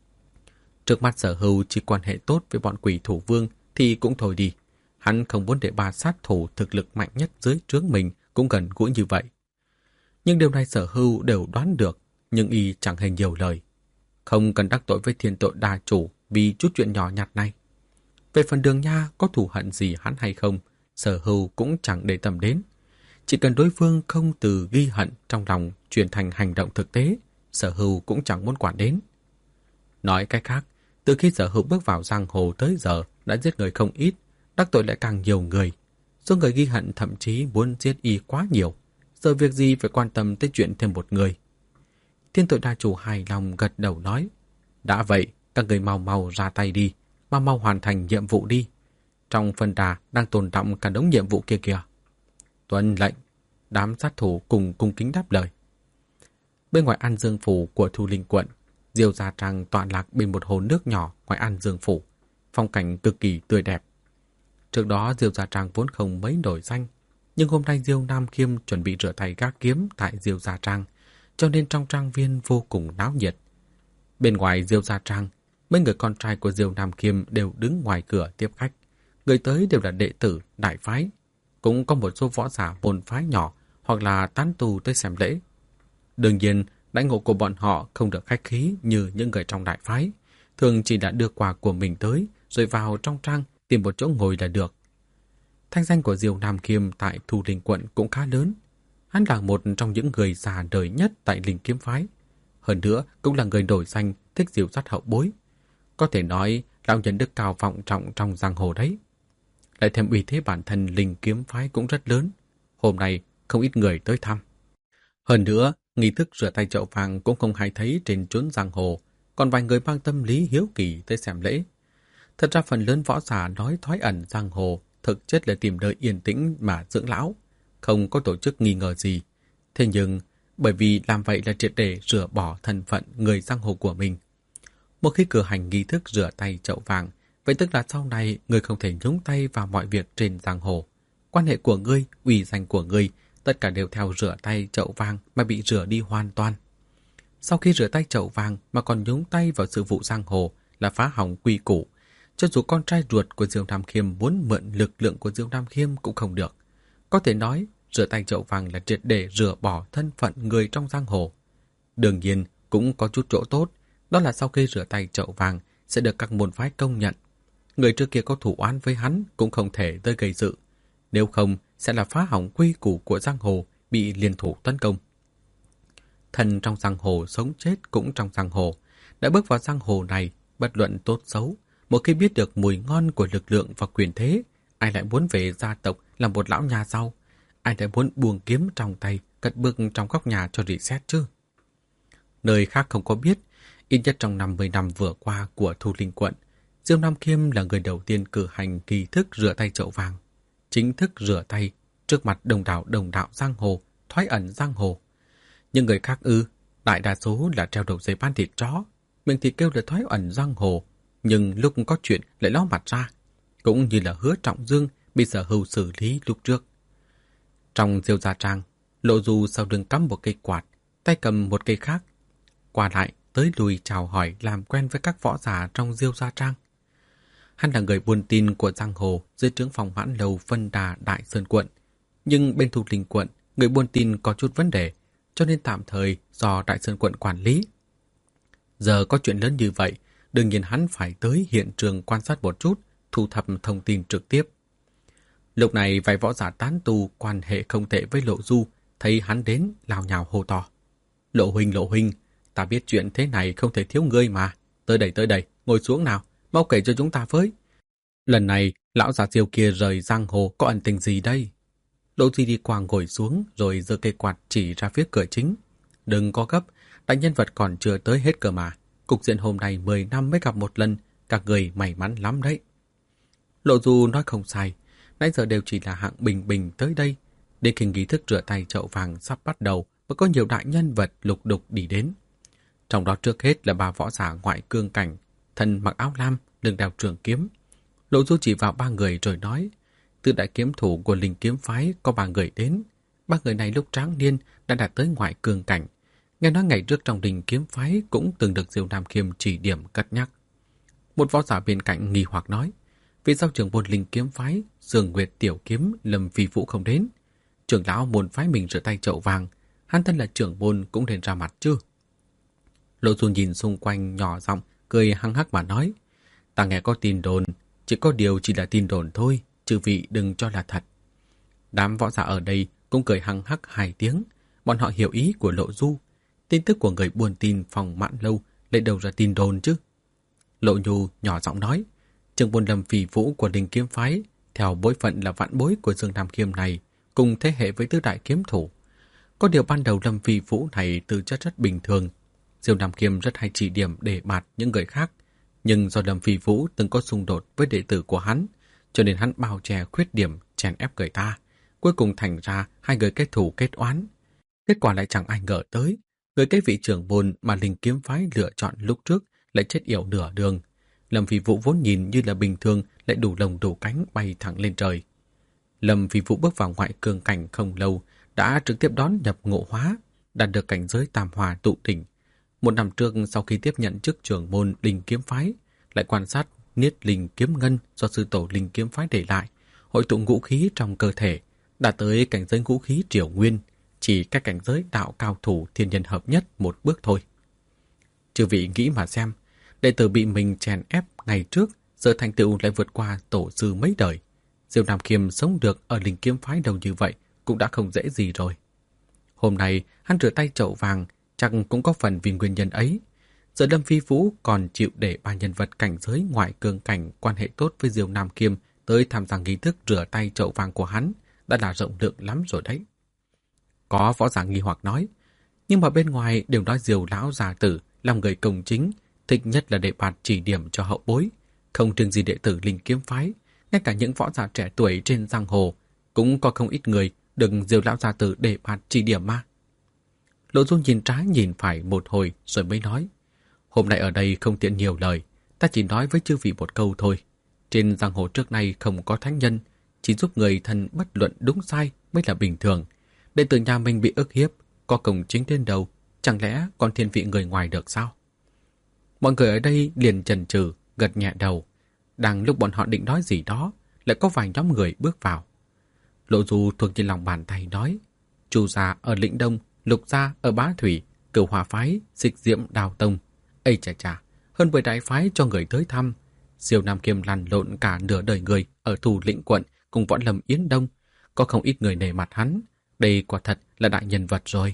Trước mắt Sở Hưu chỉ quan hệ tốt với bọn Quỷ Thủ Vương thì cũng thôi đi. Hắn không muốn để 3 sát thủ thực lực mạnh nhất dưới trướng mình cũng gần gũi như vậy. Nhưng điều này Sở Hưu đều đoán được, nhưng y chẳng hề nhiều lời. Không cần đắc tội với Thiên Tội Đà Chủ vì chút chuyện nhỏ nhặt này. Về phần Đường Nha có thù hận gì hắn hay không, Sở Hưu cũng chẳng để tâm đến. Chỉ cần đối phương không từ ghi hận trong lòng chuyển thành hành động thực tế, Sở Hưu cũng chẳng muốn quản đến. Nói cách khác, từ khi Sở Hưu bước vào giang hồ tới giờ đã giết người không ít, đắc tội lại càng nhiều người. Số người ghi hận thậm chí muốn giết y quá nhiều, giờ việc gì phải quan tâm tới chuyện thêm một người. Thiên Tội Đà Chủ hài lòng gật đầu nói, đã vậy, các người mau mau ra tay đi, mau hoàn thành nhiệm vụ đi. Trong phần đà đang tồn đọng cả đống nhiệm vụ kia kìa. Tuân lệnh, đám sát thủ cùng cung kính đáp lời. Bên ngoài An Dương Phủ của Thu Linh quận, Diêu Gia Trang tọa lạc bên một hồ nước nhỏ ngoài An Dương Phủ, phong cảnh cực kỳ tươi đẹp. Trước đó Diêu Gia Trang vốn không mấy nổi danh, nhưng hôm nay Diêu Nam Khiêm chuẩn bị rửa tay gác kiếm tại Diêu Gia Trang, cho nên trong trang viên vô cùng náo nhiệt. Bên ngoài Diêu Gia Trang, mấy người con trai của Diêu Nam Khiêm đều đứng ngoài cửa tiếp khách. Người tới đều là đệ tử đại phái, cũng có một số võ giả môn phái nhỏ hoặc là tán tu tới xem lễ. Đương nhiên, đãi ngộ của bọn họ không được khách khí như những người trong đại phái, thường chỉ đã đưa quà của mình tới rồi vào trong trang tìm một chỗ ngồi là được. Thanh danh của Diêu Nam Khiêm tại Thu Linh quận cũng khá lớn. Hắn là một trong những người già đời nhất tại Linh Kiếm phái. Hơn nữa cũng là người nổi danh thích dìu dắt hậu bối. Có thể nói lão nhân đức cao vọng trọng trong giang hồ đấy. Lại thêm uy thế bản thân Linh Kiếm phái cũng rất lớn. Hôm nay không ít người tới thăm. Hơn nữa, nghi thức rửa tay chậu vàng cũng không hay thấy trên chốn giang hồ, còn vài người mang tâm lý hiếu kỳ tới xem lễ. Thật ra phần lớn võ giả nói thoái ẩn giang hồ thực chất là tìm nơi yên tĩnh mà dưỡng lão, không có tổ chức nghi ngờ gì. Thế nhưng, bởi vì làm vậy là triệt để rửa bỏ thân phận người giang hồ của mình. Một khi cử hành nghi thức rửa tay chậu vàng, vậy tức là sau này người không thể nhúng tay vào mọi việc trên giang hồ. Quan hệ của ngươi, uy danh của ngươi, tất cả đều theo rửa tay chậu vàng mà bị rửa đi hoàn toàn. Sau khi rửa tay chậu vàng mà còn nhúng tay vào sự vụ giang hồ là phá hỏng quy củ. Cho dù con trai ruột của Diêu Nam Khiêm muốn mượn lực lượng của Diêu Nam Khiêm cũng không được. Có thể nói, rửa tay chậu vàng là triệt để rửa bỏ thân phận người trong giang hồ. Đương nhiên, cũng có chút chỗ tốt, đó là sau khi rửa tay chậu vàng sẽ được các môn phái công nhận. Người trước kia có thủ oán với hắn cũng không thể tới gây sự. Nếu không, sẽ là phá hỏng quy củ của giang hồ, bị liên thủ tấn công. Thần trong giang hồ sống chết cũng trong giang hồ. Đã bước vào giang hồ này, bất luận tốt xấu, một khi biết được mùi ngon của lực lượng và quyền thế, ai lại muốn về gia tộc làm một lão nhà giàu? Ai lại muốn buông kiếm trong tay, cất bước trong góc nhà cho reset chứ? Nơi khác không có biết, ít nhất trong 50 năm vừa qua của Thu Linh quận, Diêu Nam Khiêm là người đầu tiên cử hành nghi thức rửa tay chậu vàng. Chính thức rửa tay trước mặt đồng đạo giang hồ, thoái ẩn giang hồ. Nhưng người khác đại đa số là treo đầu dây bán thịt chó, miệng thì kêu là thoái ẩn giang hồ, nhưng lúc có chuyện lại ló mặt ra, cũng như là Hứa Trọng Dương bị Sở Hưu xử lý lúc trước. Trong Diêu gia trang, Lộ Du sau lưng cắm một cây quạt, tay cầm một cây khác, qua lại tới lui chào hỏi làm quen với các võ giả trong Diêu gia trang. Hắn là người buôn tin của giang hồ dưới trướng phòng Mãn Lầu Vân Đà Đại Sơn quận, nhưng bên Thu Linh quận, người buôn tin có chút vấn đề, cho nên tạm thời do Đại Sơn quận quản lý. Giờ có chuyện lớn như vậy, đương nhiên hắn phải tới hiện trường quan sát một chút, thu thập thông tin trực tiếp. Lúc này vài võ giả tán tu quan hệ không tệ với Lộ Du, thấy hắn đến lao nhào hô to. Lộ huynh, ta biết chuyện thế này không thể thiếu ngươi mà. Tới đây, ngồi xuống nào, mau kể cho chúng ta với. Lần này, lão già Diêu kia rời giang hồ có ẩn tình gì đây? Lộ Du đi qua ngồi xuống rồi giơ cây quạt chỉ ra phía cửa chính. Đừng có gấp, đại nhân vật còn chưa tới hết cơ mà. Cục diện hôm nay 10 năm mới gặp một lần, các người may mắn lắm đấy. Lộ Du nói không sai, nãy giờ đều chỉ là hạng bình bình tới đây. Đến khi nghi thức rửa tay chậu vàng sắp bắt đầu mới có nhiều đại nhân vật lục đục đi đến. Trong đó trước hết là bà võ giả ngoại cương cảnh, thân mặc áo lam, lưng đeo trường kiếm. Lộ Du chỉ vào 3 người rồi nói, từ đại kiếm thủ của Linh Kiếm phái có 3 người đến. 3 người này lúc tráng niên đã đạt tới ngoại cương cảnh. Nghe nói ngày trước trong Linh Kiếm phái cũng từng được Diêu Nam Khiêm chỉ điểm cất nhắc. Một võ giả bên cạnh nghi hoặc nói, vì sao trưởng môn Linh Kiếm phái, Dương Nguyệt Tiểu Kiếm, Lâm Phi Vũ không đến? Trưởng lão môn phái mình rửa tay chậu vàng, hắn thân là trưởng môn cũng nên ra mặt chứ. Lộ Du nhìn xung quanh nhỏ giọng cười hăng hắc mà nói, ta nghe có tin đồn, chỉ có điều chỉ là tin đồn thôi, chư vị đừng cho là thật. Đám võ giả ở đây cũng cười hăng hắc 2 tiếng, bọn họ hiểu ý của Lộ Du. Tin tức của người buôn tin phòng Mãn Lâu lấy đầu ra tin đồn chứ. Lộ Nhu nhỏ giọng nói, trưởng môn Lâm Phi Vũ của Linh Kiếm phái, theo bối phận là vạn bối của Dương Nam Khiêm này, cùng thế hệ với tứ đại kiếm thủ. Có điều ban đầu Lâm Phi Vũ này tư chất rất bình thường. Diêu Nam Khiêm rất hay chỉ điểm để bạt những người khác, nhưng do Lâm Phi Vũ từng có xung đột với đệ tử của hắn, cho nên hắn bao che khuyết điểm, chèn ép người ta. Cuối cùng thành ra 2 người kết thù kết oán. Kết quả lại chẳng ai ngờ tới, người cái vị trưởng môn mà Linh Kiếm phái lựa chọn lúc trước lại chết yểu nửa đường. Lâm Phi Vũ vốn nhìn như là bình thường lại đủ lông đủ cánh bay thẳng lên trời. Lâm Phi Vũ bước vào ngoại cương cảnh không lâu đã trực tiếp đón nhập ngộ hóa, đạt được cảnh giới tam hòa tụ đỉnh. 1 năm trước sau khi tiếp nhận chức trưởng môn Linh Kiếm phái, lại quan sát niết linh kiếm ngân do sư tổ Linh Kiếm phái để lại, hội tụ ngũ khí trong cơ thể, đã tới cảnh giới ngũ khí triều nguyên, chỉ cách cảnh giới đạo cao thủ thiên nhân hợp nhất một bước thôi. Chư vị nghĩ mà xem, đệ tử bị mình chèn ép ngày trước, giờ thành tựu lại vượt qua tổ sư mấy đời. Diêu Nam Khiêm sống được ở Linh Kiếm phái đầu như vậy cũng đã không dễ gì rồi. Hôm nay hắn rửa tay chậu vàng chắc cũng có phần vì nguyên nhân ấy. Giờ Lâm Phi Vũ còn chịu để ba nhân vật cảnh giới ngoại cường cảnh quan hệ tốt với Diêu Nam Khiêm tới tham gia nghi thức rửa tay chậu vàng của hắn đã là rộng lượng lắm rồi đấy. Có võ giả nghi hoặc nói, nhưng mà bên ngoài đều nói Diêu lão già tử làm người công chính, thích nhất là để bạt chỉ điểm cho hậu bối, không riêng gì đệ tử Linh Kiếm phái, ngay cả những võ giả trẻ tuổi trên giang hồ cũng có không ít người được Diêu lão già tử để bạt chỉ điểm mà. Lộ Du nhìn trái nhìn phải một hồi rồi mới nói, hôm nay ở đây không tiện nhiều lời, ta chỉ nói với chư vị một câu thôi. Trên giang hồ trước nay không có thánh nhân, chỉ giúp người thân bất luận đúng sai mới là bình thường. Đệ tử nhà mình bị ức hiếp, có công chính đến đâu, chẳng lẽ còn thiên vị người ngoài được sao? Mọi người ở đây liền chần chừ, gật nhẹ đầu. Đang lúc bọn họ định nói gì đó, lại có vài nhóm người bước vào. Lộ Du thuộc trên lòng bàn tay nói, Chu gia ở Lĩnh Đông, Lục gia ở Bá Thủy, Cửu Hòa phái, Dịch Diễm Đào Tông. Ây chà chà, hơn 10 đại phái cho người tới thăm. Diêu Nam Khiêm lăn lộn cả nửa đời người ở Thủ Lĩnh quận cùng Võ Lâm Yến Đông, có không ít người nể mặt hắn. Đây quả thật là đại nhân vật rồi.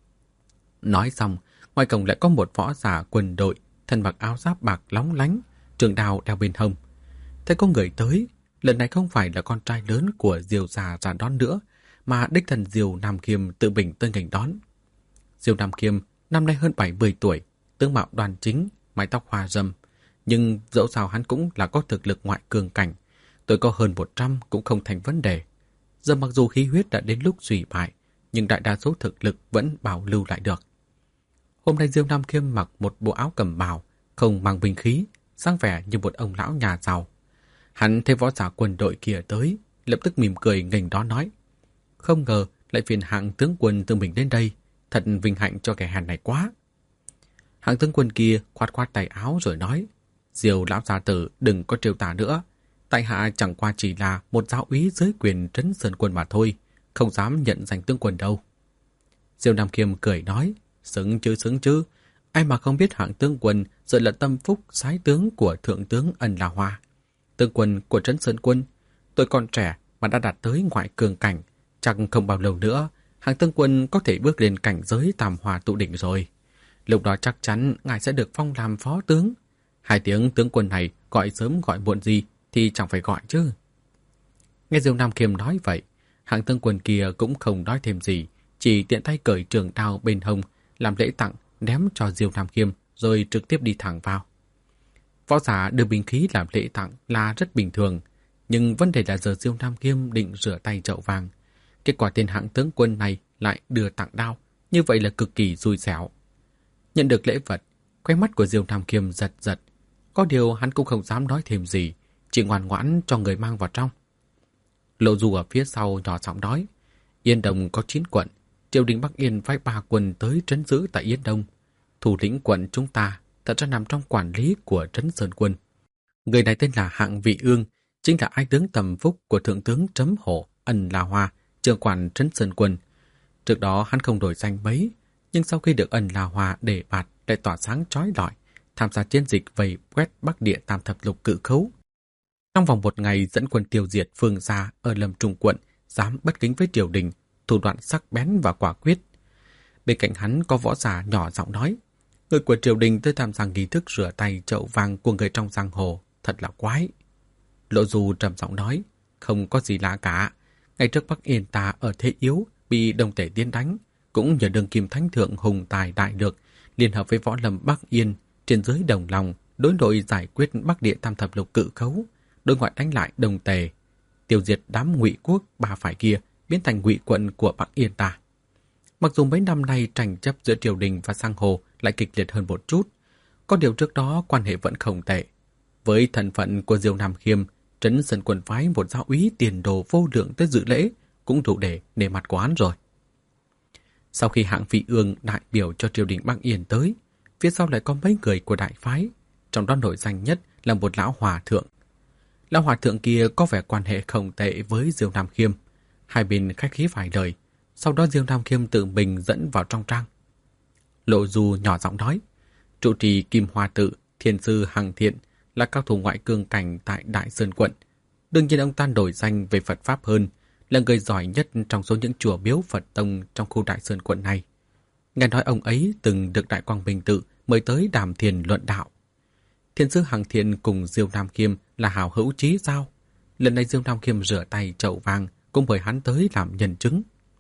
Nói xong, ngoài cổng lại có một võ giả quân đội, thân mặc áo giáp bạc lóng lánh, trường đao đeo bên hông. Thấy có người tới, lần này không phải là con trai lớn của Diêu già ra đón nữa, mà đích thần Diêu Nam Khiêm tự mình tới nghênh đón. Diêu Nam Khiêm năm nay hơn 70 tuổi, tướng mạo đoan chính, mái tóc hoa râm, nhưng dẫu sao hắn cũng là có thực lực ngoại cường cảnh, tuổi có hơn 100 cũng không thành vấn đề. Giờ mặc dù khí huyết đã đến lúc suy bại, nhưng đại đa số thực lực vẫn bảo lưu lại được. Hôm nay Diêu Nam Khiêm mặc một bộ áo cẩm bào, không mang binh khí, dáng vẻ như một ông lão nhà giàu. Hắn thấy võ giả quân đội kia tới, lập tức mỉm cười nghênh đó nói, không ngờ lại phiền hạng tướng quân tự mình đến đây, thật vinh hạnh cho kẻ hèn này quá. Hạng tướng quân kia khoát khoát tay áo rồi nói, Diêu lão gia tử đừng có trêu tà nữa, tại hạ chẳng qua chỉ là một giáo úy dưới quyền trấn sơn quân mà thôi, không dám nhận danh tướng quân đâu. Diêu Nam Khiêm cười nói, xứng chứ, ai mà không biết hạng tướng quân giờ là tâm phúc sái tướng của thượng tướng Ân La Hoa, tướng quân của trấn sơn quân. Tôi còn trẻ mà đã đạt tới ngoại cường cảnh, chắc không bao lâu nữa hạng tướng quân có thể bước lên cảnh giới tam hòa tụ đỉnh rồi. Lúc đó chắc chắn ngài sẽ được phong làm phó tướng. Hai tiếng tướng quân này gọi sớm gọi muộn gì thì chẳng phải gọi chứ. Nghe Diêu Nam Khiêm nói vậy, hạng tướng quân kia cũng không nói thêm gì, chỉ tiện tay cởi trường đao bên hông làm lễ tặng, ném cho Diêu Nam Khiêm rồi trực tiếp đi thẳng vào. Võ giả đưa binh khí làm lễ tặng là rất bình thường, nhưng vấn đề là giờ Diêu Nam Khiêm định rửa tay chậu vàng, kết quả tên hạng tướng quân này lại đưa tặng đao, như vậy là cực kỳ xui xẻo. Nhận được lễ vật, khóe mắt của Diêu Nam Khiêm giật giật, có điều hắn cũng không dám nói thêm gì, chỉ ngoan ngoãn cho người mang vào trong. Lộ Du ở phía sau nhỏ giọng nói, Yên Đông có 9 quận, triều đình Bắc Yên phái 3 quân tới trấn giữ tại Yên Đông. Thủ lĩnh quận chúng ta thật ra nằm trong quản lý của trấn Sơn quân. Người này tên là Hạng Vị Ương, chính là ái tướng tầm phúc của thượng tướng Trấm Hổ Ân La Hoa, trưởng quản trấn Sơn quân. Trước đó hắn không đổi danh mấy, nhưng sau khi được Ân La Hoa đề bạt lại tỏa sáng chói lọi, tham gia chiến dịch vây quét Bắc Địa Tam Thập Lục Cự Khấu. Trong vòng 1 ngày dẫn quân tiêu diệt phương xa ở Lâm Trung quận, dám bất kính với triều đình, thủ đoạn sắc bén và quả quyết. Bên cạnh hắn có võ giả nhỏ giọng nói, người của triều đình tới tham gia nghi thức rửa tay chậu vàng của người trong giang hồ, thật là quái. Lộ Du trầm giọng nói, không có gì lạ cả. Ngày trước Bắc Yên ta ở thế yếu, bị Đông Tể tiến đánh, cũng nhờ đường kim thánh thượng hùng tài đại lược, liên hợp với võ lâm Bắc Yên, trên dưới đồng lòng, đối nội giải quyết Bắc Địa Tam Thập Lục Cự Khấu, đối ngoại đánh lại Đông Tề, tiêu diệt đám Ngụy quốc ba phải kia, biến thành Ngụy quận của Bắc Yên ta. Mặc dù mấy năm nay tranh chấp giữa triều đình và giang hồ lại kịch liệt hơn một chút, có điều trước đó quan hệ vẫn không tệ. Với thân phận của Diêu Nam Khiêm, trấn Sơn quân phái một giáo úy tiền đồ vô lượng tới dự lễ, cũng đủ để nể mặt của hắn rồi. Sau khi Hạng Vị Ương đại biểu cho triều đình Bắc Yên tới, phía sau lại có mấy người của đại phái, trong đó nổi danh nhất là một lão hòa thượng. Lão hòa thượng kia có vẻ quan hệ không tệ với Diêu Nam Khiêm, hai bên khách khí vài lời, sau đó Diêu Nam Khiêm tự mình dẫn vào trong trang. Lộ Du nhỏ giọng nói, trụ trì Kim Hoa Tự, thiền sư Hằng Thiện là cao thủ ngoại cương cảnh tại Đại Sơn quận, Đương nhiên ông ta nổi danh về Phật Pháp hơn, là người giỏi nhất trong số những chùa miếu Phật Tông trong khu Đại Sơn quận này. Nghe nói ông ấy từng được Đại Quang Minh Tự mời tới đàm thiền luận đạo. Thiền sư Hằng Thiện cùng Diêu Nam Khiêm là hảo hữu chí giao. Lần này Diêu Nam Khiêm rửa tay chậu vàng cũng mời hắn tới làm nhân chứng.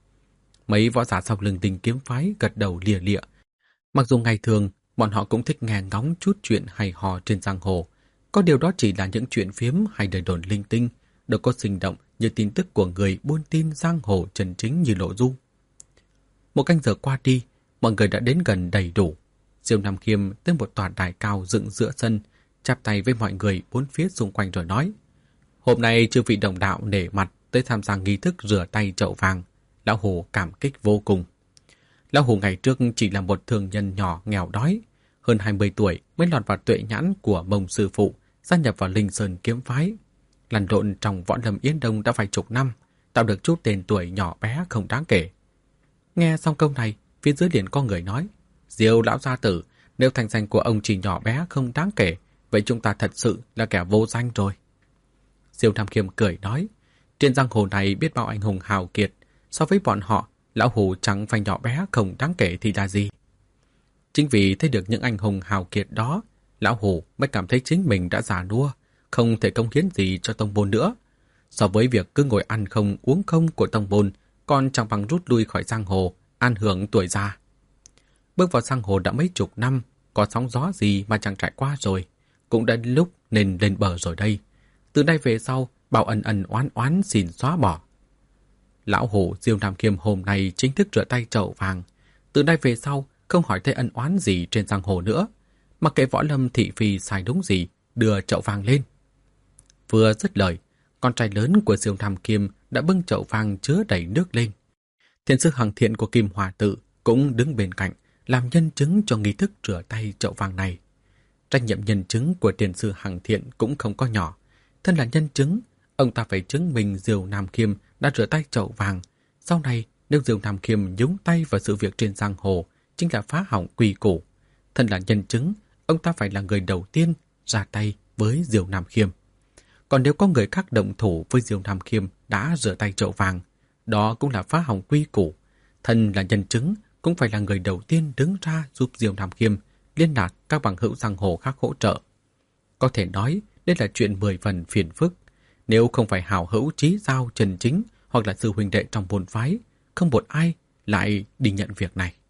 Mấy võ giả sau lưng Đình Kiếm phái gật đầu lìa lịa. Mặc dù ngày thường bọn họ cũng thích nghe ngóng chút chuyện hay hò trên giang hồ, có điều đó chỉ là những chuyện phiếm hay đời đồn linh tinh, đâu có sinh động như tin tức của người buôn tin giang hồ chân chính như Lộ Du. Một canh giờ qua đi, mọi người đã đến gần đầy đủ. Diêu Nam Khiêm tới một tòa đài cao dựng giữa sân, chắp tay với mọi người bốn phía xung quanh rồi nói: Hôm nay chư vị đồng đạo nể mặt tới tham gia nghi thức rửa tay chậu vàng, Lão Hủ cảm kích vô cùng. Lão Hủ ngày trước chỉ là một thương nhân nhỏ nghèo đói, hơn 20 tuổi mới lọt vào tuệ nhãn của Mông sư phụ, gia nhập vào Linh Sơn kiếm phái. Lăn lộn trong võ lâm Yên Đông đã vài chục năm, tạo được chút tên tuổi nhỏ bé không đáng kể. Nghe xong câu này, phía dưới liền có người nói: Diêu lão gia tử, nếu thành danh của ông chỉ nhỏ bé không đáng kể, vậy chúng ta thật sự là kẻ vô danh rồi. Diêu Nam Khiêm cười nói: Trên giang hồ này biết bao anh hùng hào kiệt, so với bọn họ, Lão Hủ chẳng phải nhỏ bé không đáng kể thì là gì. Chính vì thấy được những anh hùng hào kiệt đó, Lão Hủ mới cảm thấy chính mình đã già nua, không thể cống hiến gì cho tông môn nữa. So với việc cứ ngồi ăn không uống không của tông môn, còn chẳng bằng rút lui khỏi giang hồ, an hưởng tuổi già. Bước vào giang hồ đã mấy chục năm, có sóng gió gì mà chẳng trải qua rồi, cũng đã lúc nên lên bờ rồi đây. Từ nay về sau, bao ân ân oán oán xin xóa bỏ. Lão Hủ Diêu Nam Khiêm hôm nay chính thức rửa tay chậu vàng. Từ nay về sau, không hỏi thấy ân oán gì trên giang hồ nữa. Mặc kệ võ lâm thị phi sai đúng gì, đưa chậu vàng lên. Vừa dứt lời, con trai lớn của Diêu Nam Khiêm đã bưng chậu vàng chứa đầy nước lên. Thiền sư Hằng Thiện của Kim Hòa Tự cũng đứng bên cạnh, làm nhân chứng cho nghi thức rửa tay chậu vàng này. Trách nhiệm nhân chứng của thiền sư Hằng Thiện cũng không có nhỏ. Thân là nhân chứng, ông ta phải chứng minh Diêu Nam Khiêm đã rửa tay chậu vàng. Sau này, nếu Diêu Nam Khiêm nhúng tay vào sự việc trên giang hồ, chính là phá hỏng quy củ. Thân là nhân chứng, ông ta phải là người đầu tiên ra tay với Diêu Nam Khiêm. Còn nếu có người khác động thủ với Diêu Nam Khiêm đã rửa tay chậu vàng, đó cũng là phá hỏng quy củ. Thân là nhân chứng, cũng phải là người đầu tiên đứng ra giúp Diêu Nam Khiêm liên lạc các bằng hữu giang hồ khác hỗ trợ. Có thể nói, đây là chuyện 10 phần phiền phức. Nếu không phải hảo hữu chí giao chân chính hoặc là sư huynh đệ trong môn phái, không một ai lại đi nhận việc này.